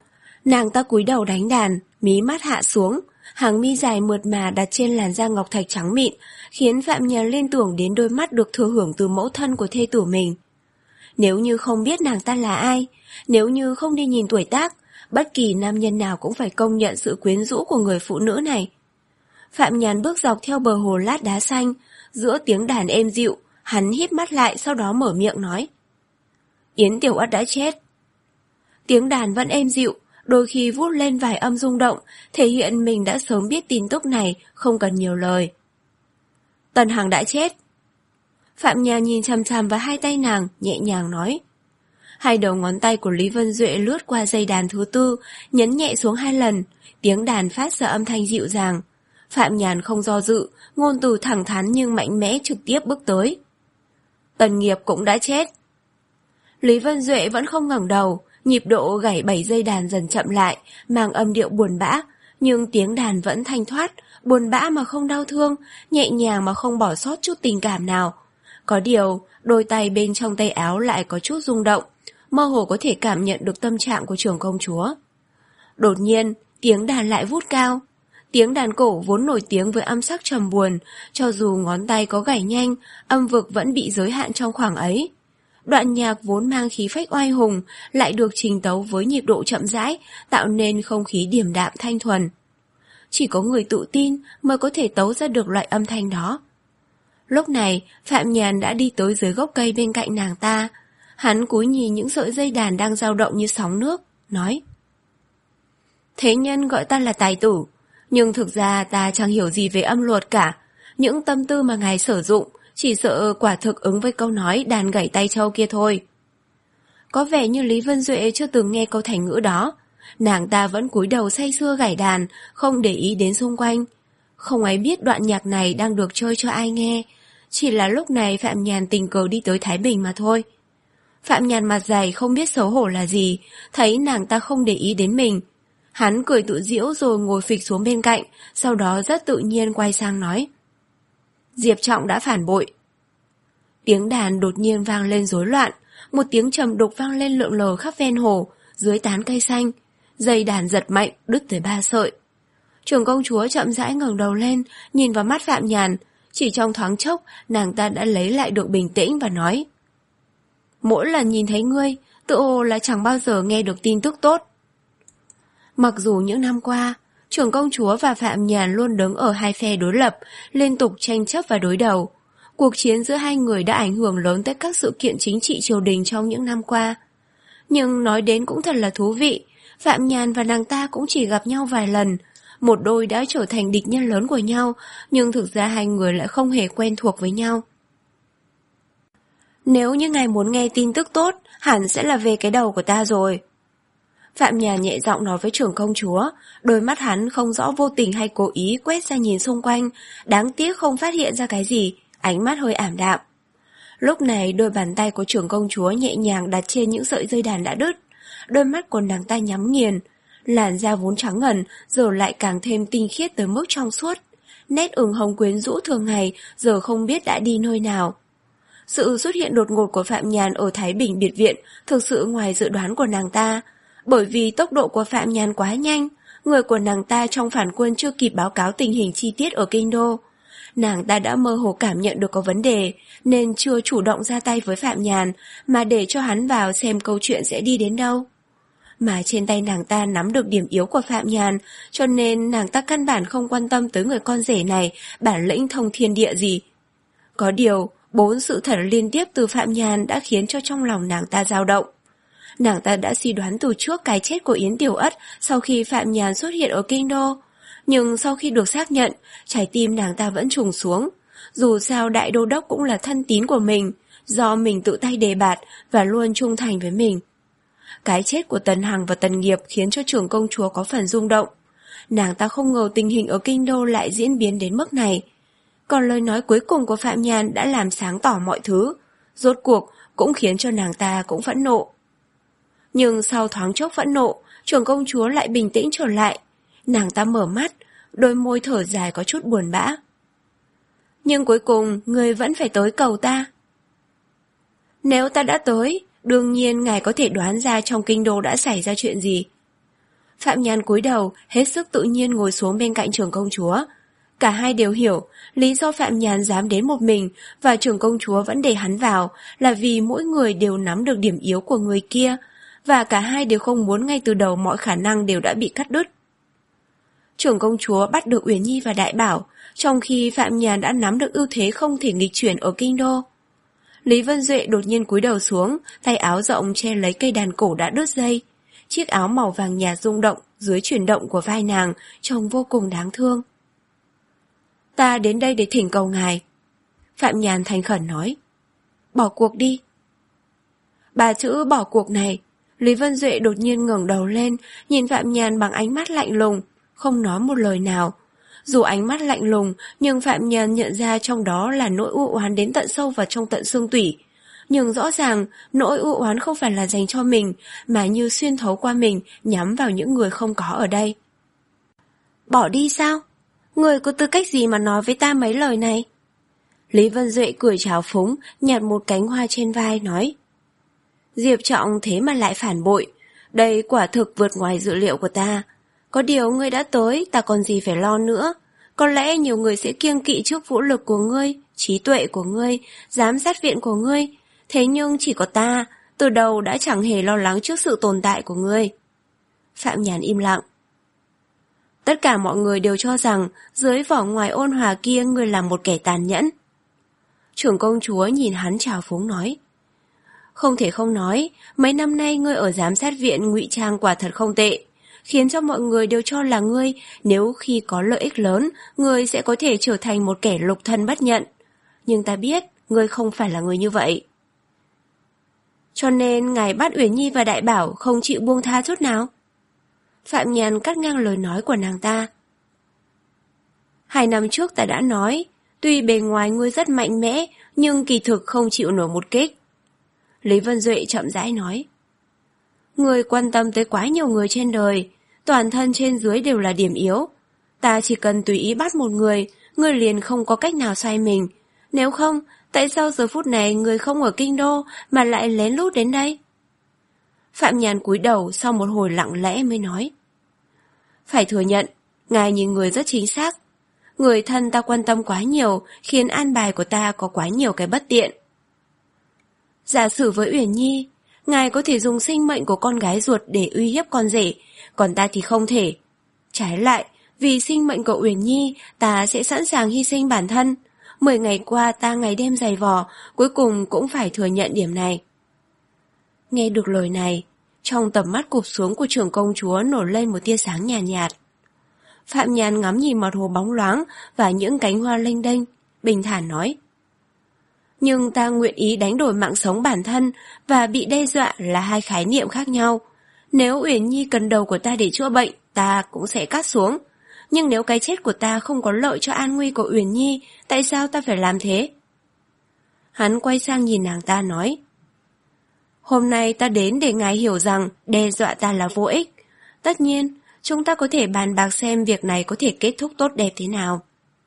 Nàng ta cúi đầu đánh đàn, mí mắt hạ xuống, hàng mi dài mượt mà đặt trên làn da ngọc thạch trắng mịn, khiến Phạm Nhàn liên tưởng đến đôi mắt được thừa hưởng từ mẫu thân của thê tử mình. Nếu như không biết nàng ta là ai, nếu như không đi nhìn tuổi tác, bất kỳ nam nhân nào cũng phải công nhận sự quyến rũ của người phụ nữ này. Phạm Nhàn bước dọc theo bờ hồ lát đá xanh, giữa tiếng đàn êm dịu, hắn híp mắt lại sau đó mở miệng nói. Yến Tiểu Ất đã chết. Tiếng đàn vẫn êm dịu, đôi khi vút lên vài âm rung động, thể hiện mình đã sớm biết tin tức này, không cần nhiều lời. Tần Hằng đã chết. Phạm Nhàn nhìn chằm chằm vào hai tay nàng, nhẹ nhàng nói. Hai đầu ngón tay của Lý Vân Duệ lướt qua dây đàn thứ tư, nhấn nhẹ xuống hai lần, tiếng đàn phát ra âm thanh dịu dàng. Phạm Nhàn không do dự, ngôn từ thẳng thắn nhưng mạnh mẽ trực tiếp bước tới. Tần Nghiệp cũng đã chết. Lý Vân Duệ vẫn không ngẩng đầu, nhịp độ gảy bảy dây đàn dần chậm lại, mang âm điệu buồn bã, nhưng tiếng đàn vẫn thanh thoát, buồn bã mà không đau thương, nhẹ nhàng mà không bỏ sót chút tình cảm nào. Có điều, đôi tay bên trong tay áo lại có chút rung động, mơ hồ có thể cảm nhận được tâm trạng của trưởng công chúa. Đột nhiên, tiếng đàn lại vút cao. Tiếng đàn cổ vốn nổi tiếng với âm sắc trầm buồn, cho dù ngón tay có gảy nhanh, âm vực vẫn bị giới hạn trong khoảng ấy. Đoạn nhạc vốn mang khí phách oai hùng, lại được trình tấu với nhịp độ chậm rãi, tạo nên không khí điềm đạm thanh thuần. Chỉ có người tự tin mới có thể tấu ra được loại âm thanh đó. Lúc này, Phạm Nhàn đã đi tới dưới gốc cây bên cạnh nàng ta. Hắn cúi nhìn những sợi dây đàn đang dao động như sóng nước, nói. Thế nhân gọi ta là tài tử, nhưng thực ra ta chẳng hiểu gì về âm luật cả. Những tâm tư mà ngài sử dụng, chỉ sợ quả thực ứng với câu nói đàn gảy tay trâu kia thôi. Có vẻ như Lý Vân Duệ chưa từng nghe câu thành ngữ đó. Nàng ta vẫn cúi đầu say sưa gảy đàn, không để ý đến xung quanh. Không ai biết đoạn nhạc này đang được chơi cho ai nghe. Chỉ là lúc này Phạm Nhàn tình cờ đi tới Thái Bình mà thôi. Phạm Nhàn mặt dày không biết xấu hổ là gì, thấy nàng ta không để ý đến mình. Hắn cười tự giễu rồi ngồi phịch xuống bên cạnh, sau đó rất tự nhiên quay sang nói. Diệp Trọng đã phản bội. Tiếng đàn đột nhiên vang lên rối loạn, một tiếng trầm đục vang lên lượn lờ khắp ven hồ, dưới tán cây xanh. Dây đàn giật mạnh, đứt tới ba sợi. Trưởng công chúa chậm rãi ngẩng đầu lên, nhìn vào mắt Phạm Nhàn. Chỉ trong thoáng chốc, nàng ta đã lấy lại được bình tĩnh và nói. Mỗi lần nhìn thấy ngươi, tự hồ là chẳng bao giờ nghe được tin tức tốt. Mặc dù những năm qua, trưởng công chúa và Phạm Nhàn luôn đứng ở hai phe đối lập, liên tục tranh chấp và đối đầu. Cuộc chiến giữa hai người đã ảnh hưởng lớn tới các sự kiện chính trị triều đình trong những năm qua. Nhưng nói đến cũng thật là thú vị, Phạm Nhàn và nàng ta cũng chỉ gặp nhau vài lần. Một đôi đã trở thành địch nhân lớn của nhau, nhưng thực ra hai người lại không hề quen thuộc với nhau. Nếu như ngài muốn nghe tin tức tốt, hẳn sẽ là về cái đầu của ta rồi. Phạm Nhàn nhẹ giọng nói với trưởng công chúa, đôi mắt hắn không rõ vô tình hay cố ý quét ra nhìn xung quanh, đáng tiếc không phát hiện ra cái gì, ánh mắt hơi ảm đạm. Lúc này đôi bàn tay của trưởng công chúa nhẹ nhàng đặt trên những sợi dây đàn đã đứt, đôi mắt của nàng ta nhắm nghiền, làn da vốn trắng ngần giờ lại càng thêm tinh khiết tới mức trong suốt, nét ửng hồng quyến rũ thường ngày giờ không biết đã đi nơi nào. Sự xuất hiện đột ngột của Phạm Nhàn ở Thái Bình biệt viện thực sự ngoài dự đoán của nàng ta, bởi vì tốc độ của Phạm Nhàn quá nhanh, người của nàng ta trong phản quân chưa kịp báo cáo tình hình chi tiết ở kinh đô. Nàng ta đã mơ hồ cảm nhận được có vấn đề, nên chưa chủ động ra tay với Phạm Nhàn, mà để cho hắn vào xem câu chuyện sẽ đi đến đâu. Mà trên tay nàng ta nắm được điểm yếu của Phạm Nhàn, cho nên nàng ta căn bản không quan tâm tới người con rể này, bản lĩnh thông thiên địa gì. Có điều, bốn sự thật liên tiếp từ Phạm Nhàn đã khiến cho trong lòng nàng ta dao động. Nàng ta đã suy đoán từ trước cái chết của Yến Tiểu Ất sau khi Phạm Nhàn xuất hiện ở kinh đô. Nhưng sau khi được xác nhận, trái tim nàng ta vẫn trùng xuống. Dù sao đại đô đốc cũng là thân tín của mình, do mình tự tay đề bạt và luôn trung thành với mình. Cái chết của Tần Hằng và Tần Nghiệp khiến cho trưởng công chúa có phần rung động. Nàng ta không ngờ tình hình ở kinh đô lại diễn biến đến mức này. Còn lời nói cuối cùng của Phạm Nhàn đã làm sáng tỏ mọi thứ, rốt cuộc cũng khiến cho nàng ta cũng phẫn nộ. Nhưng sau thoáng chốc phẫn nộ, trưởng công chúa lại bình tĩnh trở lại. Nàng ta mở mắt, đôi môi thở dài có chút buồn bã. Nhưng cuối cùng, ngươi vẫn phải tới cầu ta. Nếu ta đã tới, đương nhiên ngài có thể đoán ra trong kinh đô đã xảy ra chuyện gì. Phạm Nhàn cúi đầu, hết sức tự nhiên ngồi xuống bên cạnh trưởng công chúa. Cả hai đều hiểu, lý do Phạm Nhàn dám đến một mình và trưởng công chúa vẫn để hắn vào là vì mỗi người đều nắm được điểm yếu của người kia, và cả hai đều không muốn ngay từ đầu mọi khả năng đều đã bị cắt đứt. Trưởng công chúa bắt được Uyển Nhi và Đại Bảo, trong khi Phạm Nhàn đã nắm được ưu thế không thể nghịch chuyển ở kinh đô. Lý Vân Duệ đột nhiên cúi đầu xuống, tay áo rộng che lấy cây đàn cổ đã đứt dây. Chiếc áo màu vàng nhạt rung động dưới chuyển động của vai nàng, trông vô cùng đáng thương. Ta đến đây để thỉnh cầu ngài. Phạm Nhàn thành khẩn nói. Bỏ cuộc đi. Ba chữ bỏ cuộc này, Lý Vân Duệ đột nhiên ngẩng đầu lên, nhìn Phạm Nhàn bằng ánh mắt lạnh lùng, không nói một lời nào. Dù ánh mắt lạnh lùng, nhưng Phạm Nhàn nhận ra trong đó là nỗi u oán đến tận sâu vào trong tận xương tủy. Nhưng rõ ràng, nỗi u oán không phải là dành cho mình, mà như xuyên thấu qua mình, nhắm vào những người không có ở đây. Bỏ đi sao? Người có tư cách gì mà nói với ta mấy lời này? Lý Vân Duệ cười trào phúng, nhặt một cánh hoa trên vai, nói. Diệp Trọng thế mà lại phản bội. Đây quả thực vượt ngoài dự liệu của ta. Có điều ngươi đã tới, ta còn gì phải lo nữa. Có lẽ nhiều người sẽ kiêng kỵ trước vũ lực của ngươi, trí tuệ của ngươi, giám sát viện của ngươi. Thế nhưng chỉ có ta, từ đầu đã chẳng hề lo lắng trước sự tồn tại của ngươi. Phạm Nhàn im lặng. Tất cả mọi người đều cho rằng dưới vỏ ngoài ôn hòa kia ngươi là một kẻ tàn nhẫn. Trưởng công chúa nhìn hắn trào phúng nói. Không thể không nói, mấy năm nay ngươi ở giám sát viện ngụy trang quả thật không tệ, khiến cho mọi người đều cho là ngươi, nếu khi có lợi ích lớn, ngươi sẽ có thể trở thành một kẻ lục thân bất nhận. Nhưng ta biết, ngươi không phải là người như vậy. Cho nên ngài bắt Uyển Nhi và Đại Bảo không chịu buông tha chút nào. Phạm Nhàn cắt ngang lời nói của nàng ta. Hai năm trước ta đã nói, tuy bề ngoài ngươi rất mạnh mẽ, nhưng kỳ thực không chịu nổi một kích. Lý Vân Duệ chậm rãi nói. Ngươi quan tâm tới quá nhiều người trên đời, toàn thân trên dưới đều là điểm yếu. Ta chỉ cần tùy ý bắt một người, ngươi liền không có cách nào xoay mình. Nếu không, tại sao giờ phút này ngươi không ở kinh đô mà lại lén lút đến đây? Phạm Nhàn cúi đầu sau một hồi lặng lẽ mới nói. Phải thừa nhận, ngài nhìn người rất chính xác. Người thân ta quan tâm quá nhiều, khiến an bài của ta có quá nhiều cái bất tiện. Giả sử với Uyển Nhi, ngài có thể dùng sinh mệnh của con gái ruột để uy hiếp con rể, còn ta thì không thể. Trái lại, vì sinh mệnh của Uyển Nhi, ta sẽ sẵn sàng hy sinh bản thân. Mười ngày qua ta ngày đêm dày vò, cuối cùng cũng phải thừa nhận điểm này. Nghe được lời này, trong tầm mắt cụp xuống của trưởng công chúa nổi lên một tia sáng nhàn nhạt, nhạt. Phạm Nhàn ngắm nhìn mặt hồ bóng loáng và những cánh hoa lênh đênh, bình thản nói. Nhưng ta nguyện ý đánh đổi mạng sống bản thân và bị đe dọa là hai khái niệm khác nhau. Nếu Uyển Nhi cần đầu của ta để chữa bệnh, ta cũng sẽ cắt xuống. Nhưng nếu cái chết của ta không có lợi cho an nguy của Uyển Nhi, tại sao ta phải làm thế? Hắn quay sang nhìn nàng ta nói. Hôm nay ta đến để ngài hiểu rằng đe dọa ta là vô ích. Tất nhiên, chúng ta có thể bàn bạc xem việc này có thể kết thúc tốt đẹp thế nào.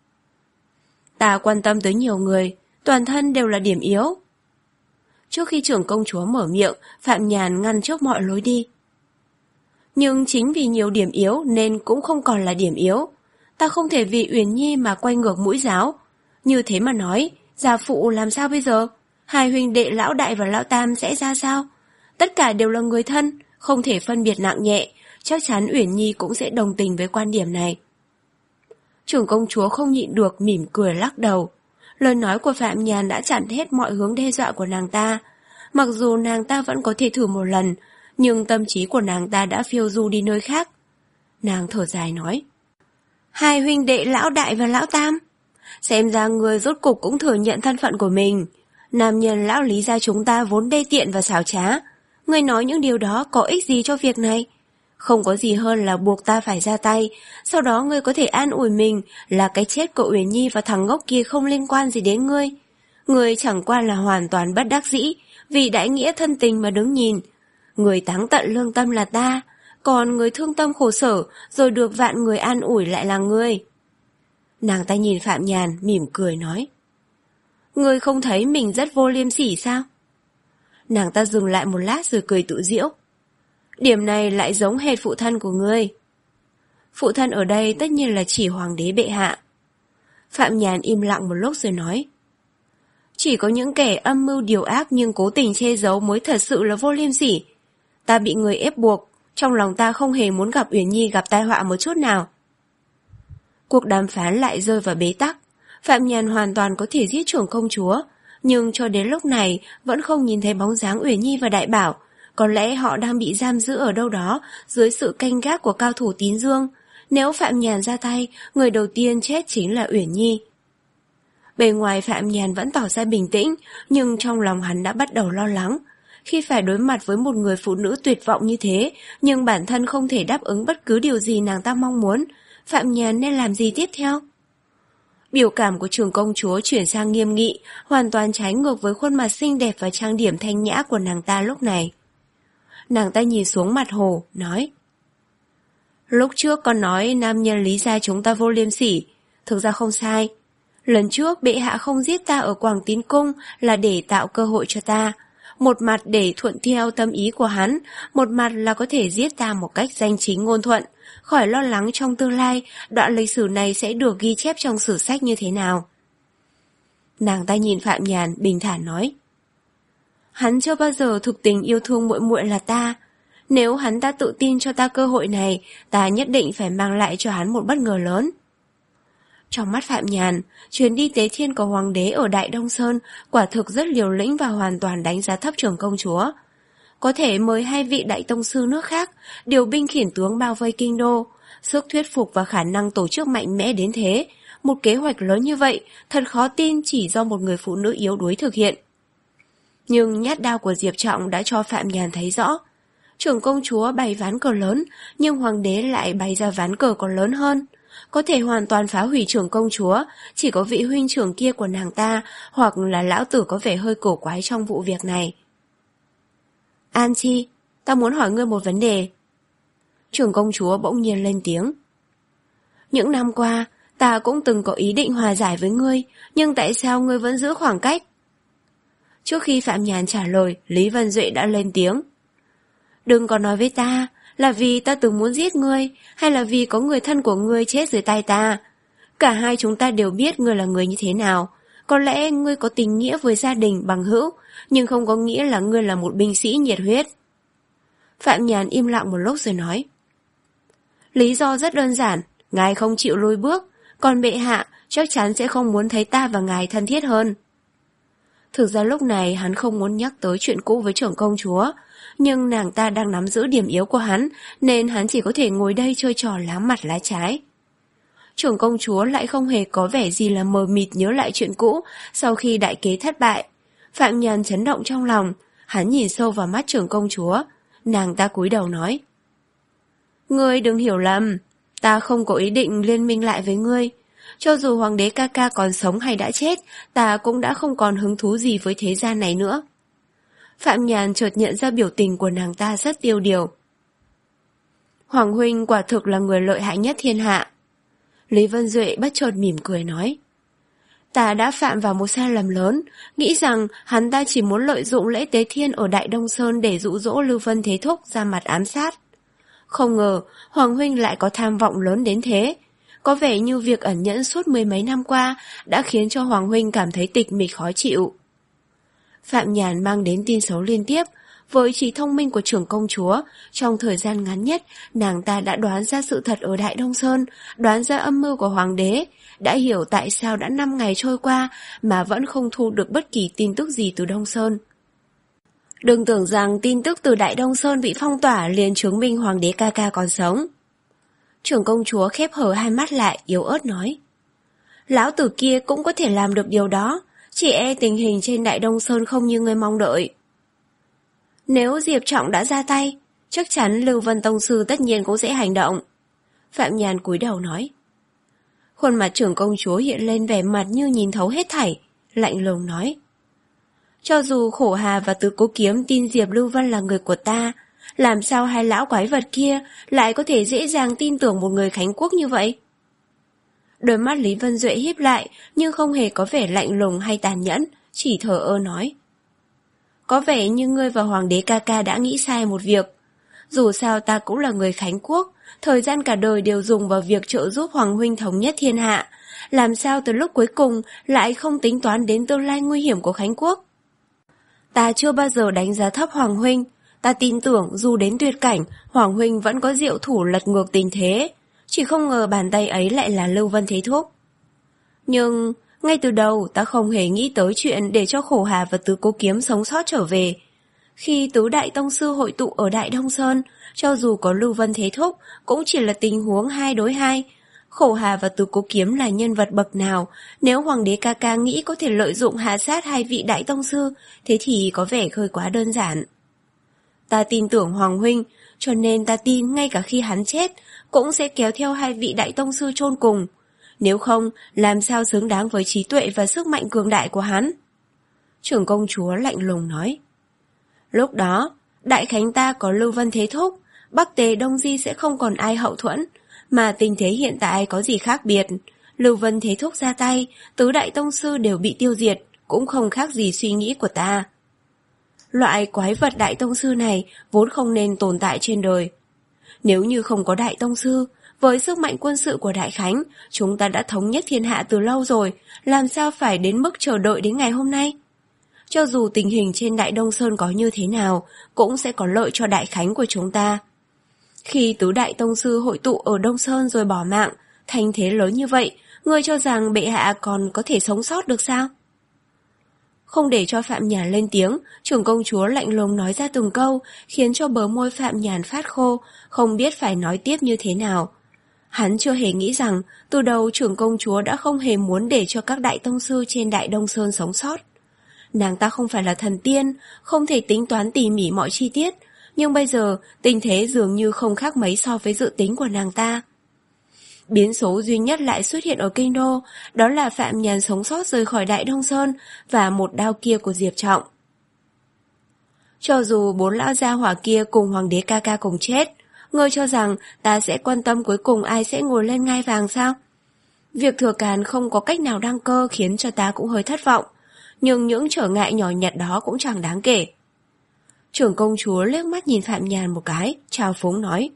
Ta quan tâm tới nhiều người, toàn thân đều là điểm yếu. Trước khi trưởng công chúa mở miệng, Phạm Nhàn ngăn trước mọi lối đi. Nhưng chính vì nhiều điểm yếu nên cũng không còn là điểm yếu. Ta không thể vì Uyển Nhi mà quay ngược mũi giáo. Như thế mà nói, gia phụ làm sao bây giờ? Hai huynh đệ lão đại và lão tam sẽ ra sao? Tất cả đều là người thân, không thể phân biệt nặng nhẹ. Chắc chắn Uyển Nhi cũng sẽ đồng tình với quan điểm này. Trưởng công chúa không nhịn được mỉm cười lắc đầu. Lời nói của Phạm Nhàn đã chặn hết mọi hướng đe dọa của nàng ta. Mặc dù nàng ta vẫn có thể thử một lần, nhưng tâm trí của nàng ta đã phiêu du đi nơi khác. Nàng thở dài nói. Hai huynh đệ lão đại và lão tam. Xem ra người rốt cục cũng thừa nhận thân phận của mình. Nam nhân lão Lý gia chúng ta vốn đê tiện và xảo trá. Ngươi nói những điều đó có ích gì cho việc này? Không có gì hơn là buộc ta phải ra tay. Sau đó ngươi có thể an ủi mình là cái chết của Uyển Nhi và thằng ngốc kia không liên quan gì đến ngươi. Ngươi chẳng qua là hoàn toàn bất đắc dĩ vì đại nghĩa thân tình mà đứng nhìn. Người táng tận lương tâm là ta, còn người thương tâm khổ sở rồi được vạn người an ủi lại là ngươi. Nàng ta nhìn Phạm Nhàn mỉm cười nói. Ngươi không thấy mình rất vô liêm sỉ sao? Nàng ta dừng lại một lát rồi cười tự giễu. Điểm này lại giống hệt phụ thân của ngươi. Phụ thân ở đây tất nhiên là chỉ hoàng đế bệ hạ. Phạm Nhàn im lặng một lúc rồi nói. Chỉ có những kẻ âm mưu điều ác nhưng cố tình che giấu mới thật sự là vô liêm sỉ. Ta bị người ép buộc, trong lòng ta không hề muốn gặp Uyển Nhi gặp tai họa một chút nào. Cuộc đàm phán lại rơi vào bế tắc. Phạm Nhàn hoàn toàn có thể giết trưởng công chúa, nhưng cho đến lúc này vẫn không nhìn thấy bóng dáng Uyển Nhi và Đại Bảo. Có lẽ họ đang bị giam giữ ở đâu đó dưới sự canh gác của cao thủ Tín Dương. Nếu Phạm Nhàn ra tay, người đầu tiên chết chính là Uyển Nhi. Bề ngoài Phạm Nhàn vẫn tỏ ra bình tĩnh, nhưng trong lòng hắn đã bắt đầu lo lắng. Khi phải đối mặt với một người phụ nữ tuyệt vọng như thế, nhưng bản thân không thể đáp ứng bất cứ điều gì nàng ta mong muốn, Phạm Nhàn nên làm gì tiếp theo? Biểu cảm của trưởng công chúa chuyển sang nghiêm nghị, hoàn toàn trái ngược với khuôn mặt xinh đẹp và trang điểm thanh nhã của nàng ta lúc này. Nàng ta nhìn xuống mặt Hồ, nói. Lúc trước con nói nam nhân Lý gia chúng ta vô liêm sỉ, thực ra không sai. Lần trước bệ hạ không giết ta ở Quảng Tín Cung là để tạo cơ hội cho ta. Một mặt để thuận theo tâm ý của hắn, một mặt là có thể giết ta một cách danh chính ngôn thuận, khỏi lo lắng trong tương lai đoạn lịch sử này sẽ được ghi chép trong sử sách như thế nào. Nàng ta nhìn Phạm Nhàn bình thản nói. Hắn chưa bao giờ thực tình yêu thương muội muội là ta. Nếu hắn ta tự tin cho ta cơ hội này, ta nhất định phải mang lại cho hắn một bất ngờ lớn. Trong mắt Phạm Nhàn, chuyến đi tế thiên của hoàng đế ở Đại Đông Sơn quả thực rất liều lĩnh và hoàn toàn đánh giá thấp trưởng công chúa. Có thể mời hai vị đại tông sư nước khác, điều binh khiển tướng bao vây kinh đô, sức thuyết phục và khả năng tổ chức mạnh mẽ đến thế. Một kế hoạch lớn như vậy, thật khó tin chỉ do một người phụ nữ yếu đuối thực hiện. Nhưng nhát đao của Diệp Trọng đã cho Phạm Nhàn thấy rõ. Trưởng công chúa bày ván cờ lớn, nhưng hoàng đế lại bày ra ván cờ còn lớn hơn. Có thể hoàn toàn phá hủy trưởng công chúa, chỉ có vị huynh trưởng kia của nàng ta, hoặc là lão tử có vẻ hơi cổ quái trong vụ việc này. An Chi, ta muốn hỏi ngươi một vấn đề. Trưởng công chúa bỗng nhiên lên tiếng. Những năm qua, ta cũng từng có ý định hòa giải với ngươi, nhưng tại sao ngươi vẫn giữ khoảng cách? Trước khi Phạm Nhàn trả lời, Lý Vân Duệ đã lên tiếng. Đừng có nói với ta, là vì ta từng muốn giết ngươi, hay là vì có người thân của ngươi chết dưới tay ta. Cả hai chúng ta đều biết ngươi là người như thế nào. Có lẽ ngươi có tình nghĩa với gia đình bằng hữu, nhưng không có nghĩa là ngươi là một binh sĩ nhiệt huyết. Phạm Nhàn im lặng một lúc rồi nói. Lý do rất đơn giản, ngài không chịu lùi bước, còn bệ hạ chắc chắn sẽ không muốn thấy ta và ngài thân thiết hơn. Thực ra lúc này hắn không muốn nhắc tới chuyện cũ với trưởng công chúa, nhưng nàng ta đang nắm giữ điểm yếu của hắn, nên hắn chỉ có thể ngồi đây chơi trò lá mặt lá trái. Trưởng công chúa lại không hề có vẻ gì là mờ mịt nhớ lại chuyện cũ sau khi đại kế thất bại. Phạm Nhàn chấn động trong lòng, hắn nhìn sâu vào mắt trưởng công chúa, nàng ta cúi đầu nói. Ngươi đừng hiểu lầm, ta không có ý định liên minh lại với ngươi. Cho dù hoàng đế ca ca còn sống hay đã chết, ta cũng đã không còn hứng thú gì với thế gian này nữa. Phạm Nhàn chợt nhận ra biểu tình của nàng ta rất tiêu điều. Hoàng huynh quả thực là người lợi hại nhất thiên hạ. Lý Vân Duệ bất chợt mỉm cười nói. Ta đã phạm vào một sai lầm lớn, nghĩ rằng hắn ta chỉ muốn lợi dụng lễ tế thiên ở Đại Đông Sơn để dụ dỗ Lưu Vân Thế Thúc ra mặt ám sát. Không ngờ, Hoàng huynh lại có tham vọng lớn đến thế. Có vẻ như việc ẩn nhẫn suốt mười mấy năm qua đã khiến cho Hoàng huynh cảm thấy tịch mịch khó chịu. Phạm Nhàn mang đến tin xấu liên tiếp. Với trí thông minh của trưởng công chúa, trong thời gian ngắn nhất, nàng ta đã đoán ra sự thật ở Đại Đông Sơn, đoán ra âm mưu của hoàng đế, đã hiểu tại sao đã năm ngày trôi qua mà vẫn không thu được bất kỳ tin tức gì từ Đông Sơn. Đừng tưởng rằng tin tức từ Đại Đông Sơn bị phong tỏa liền chứng minh hoàng đế ca ca còn sống. Trưởng công chúa khép hờ hai mắt lại, yếu ớt nói. Lão tử kia cũng có thể làm được điều đó, chỉ e tình hình trên Đại Đông Sơn không như người mong đợi. Nếu Diệp Trọng đã ra tay, chắc chắn Lưu Vân Tông Sư tất nhiên cũng sẽ hành động. Phạm Nhàn cúi đầu nói. Khuôn mặt trưởng công chúa hiện lên vẻ mặt như nhìn thấu hết thảy, lạnh lùng nói. Cho dù Khổ Hà và Tứ Cố Kiếm tin Diệp Lưu Vân là người của ta, làm sao hai lão quái vật kia lại có thể dễ dàng tin tưởng một người Khánh Quốc như vậy? Đôi mắt Lý Vân Duệ híp lại, nhưng không hề có vẻ lạnh lùng hay tàn nhẫn, chỉ thờ ơ nói. Có vẻ như ngươi và hoàng đế ca ca đã nghĩ sai một việc. Dù sao ta cũng là người Khánh Quốc, thời gian cả đời đều dùng vào việc trợ giúp Hoàng huynh thống nhất thiên hạ. Làm sao từ lúc cuối cùng lại không tính toán đến tương lai nguy hiểm của Khánh Quốc? Ta chưa bao giờ đánh giá thấp Hoàng huynh. Ta tin tưởng dù đến tuyệt cảnh, Hoàng huynh vẫn có diệu thủ lật ngược tình thế. Chỉ không ngờ bàn tay ấy lại là Lưu Vân Thế Thúc. Nhưng ngay từ đầu ta không hề nghĩ tới chuyện để cho Khổ Hà và Tứ Cố Kiếm sống sót trở về. Khi tứ đại tông sư hội tụ ở Đại Đông Sơn, cho dù có Lưu Vân Thế Thúc cũng chỉ là tình huống hai đối hai. Khổ Hà và Tứ Cố Kiếm là nhân vật bậc nào, nếu Hoàng đế ca ca nghĩ có thể lợi dụng hạ sát hai vị đại tông sư, thế thì có vẻ hơi quá đơn giản. Ta tin tưởng Hoàng huynh, cho nên ta tin ngay cả khi hắn chết, cũng sẽ kéo theo hai vị đại tông sư chôn cùng. Nếu không, làm sao xứng đáng với trí tuệ và sức mạnh cường đại của hắn? Trưởng công chúa lạnh lùng nói. Lúc đó, Đại Khánh ta có Lưu Vân Thế Thúc, Bắc Tề Đông Di sẽ không còn ai hậu thuẫn, mà tình thế hiện tại có gì khác biệt. Lưu Vân Thế Thúc ra tay, tứ đại tông sư đều bị tiêu diệt, cũng không khác gì suy nghĩ của ta. Loại quái vật đại tông sư này vốn không nên tồn tại trên đời. Nếu như không có đại tông sư, với sức mạnh quân sự của Đại Khánh, chúng ta đã thống nhất thiên hạ từ lâu rồi, làm sao phải đến mức chờ đợi đến ngày hôm nay? Cho dù tình hình trên Đại Đông Sơn có như thế nào, cũng sẽ có lợi cho Đại Khánh của chúng ta. Khi tứ đại tông sư hội tụ ở Đông Sơn rồi bỏ mạng, thành thế lớn như vậy, ngươi cho rằng bệ hạ còn có thể sống sót được sao? Không để cho Phạm Nhàn lên tiếng, trưởng công chúa lạnh lùng nói ra từng câu, khiến cho bờ môi Phạm Nhàn phát khô, không biết phải nói tiếp như thế nào. Hắn chưa hề nghĩ rằng, từ đầu trưởng công chúa đã không hề muốn để cho các đại tông sư trên Đại Đông Sơn sống sót. Nàng ta không phải là thần tiên, không thể tính toán tỉ mỉ mọi chi tiết, nhưng bây giờ tình thế dường như không khác mấy so với dự tính của nàng ta. Biến số duy nhất lại xuất hiện ở kinh đô, đó là Phạm Nhàn sống sót rời khỏi Đại Đông Sơn và một đao kia của Diệp Trọng. Cho dù bốn lão gia hỏa kia cùng Hoàng đế ca ca cùng chết, ngươi cho rằng ta sẽ quan tâm cuối cùng ai sẽ ngồi lên ngai vàng sao? Việc Thừa Càn không có cách nào đăng cơ khiến cho ta cũng hơi thất vọng, nhưng những trở ngại nhỏ nhặt đó cũng chẳng đáng kể. Trưởng công chúa liếc mắt nhìn Phạm Nhàn một cái, trào phúng nói.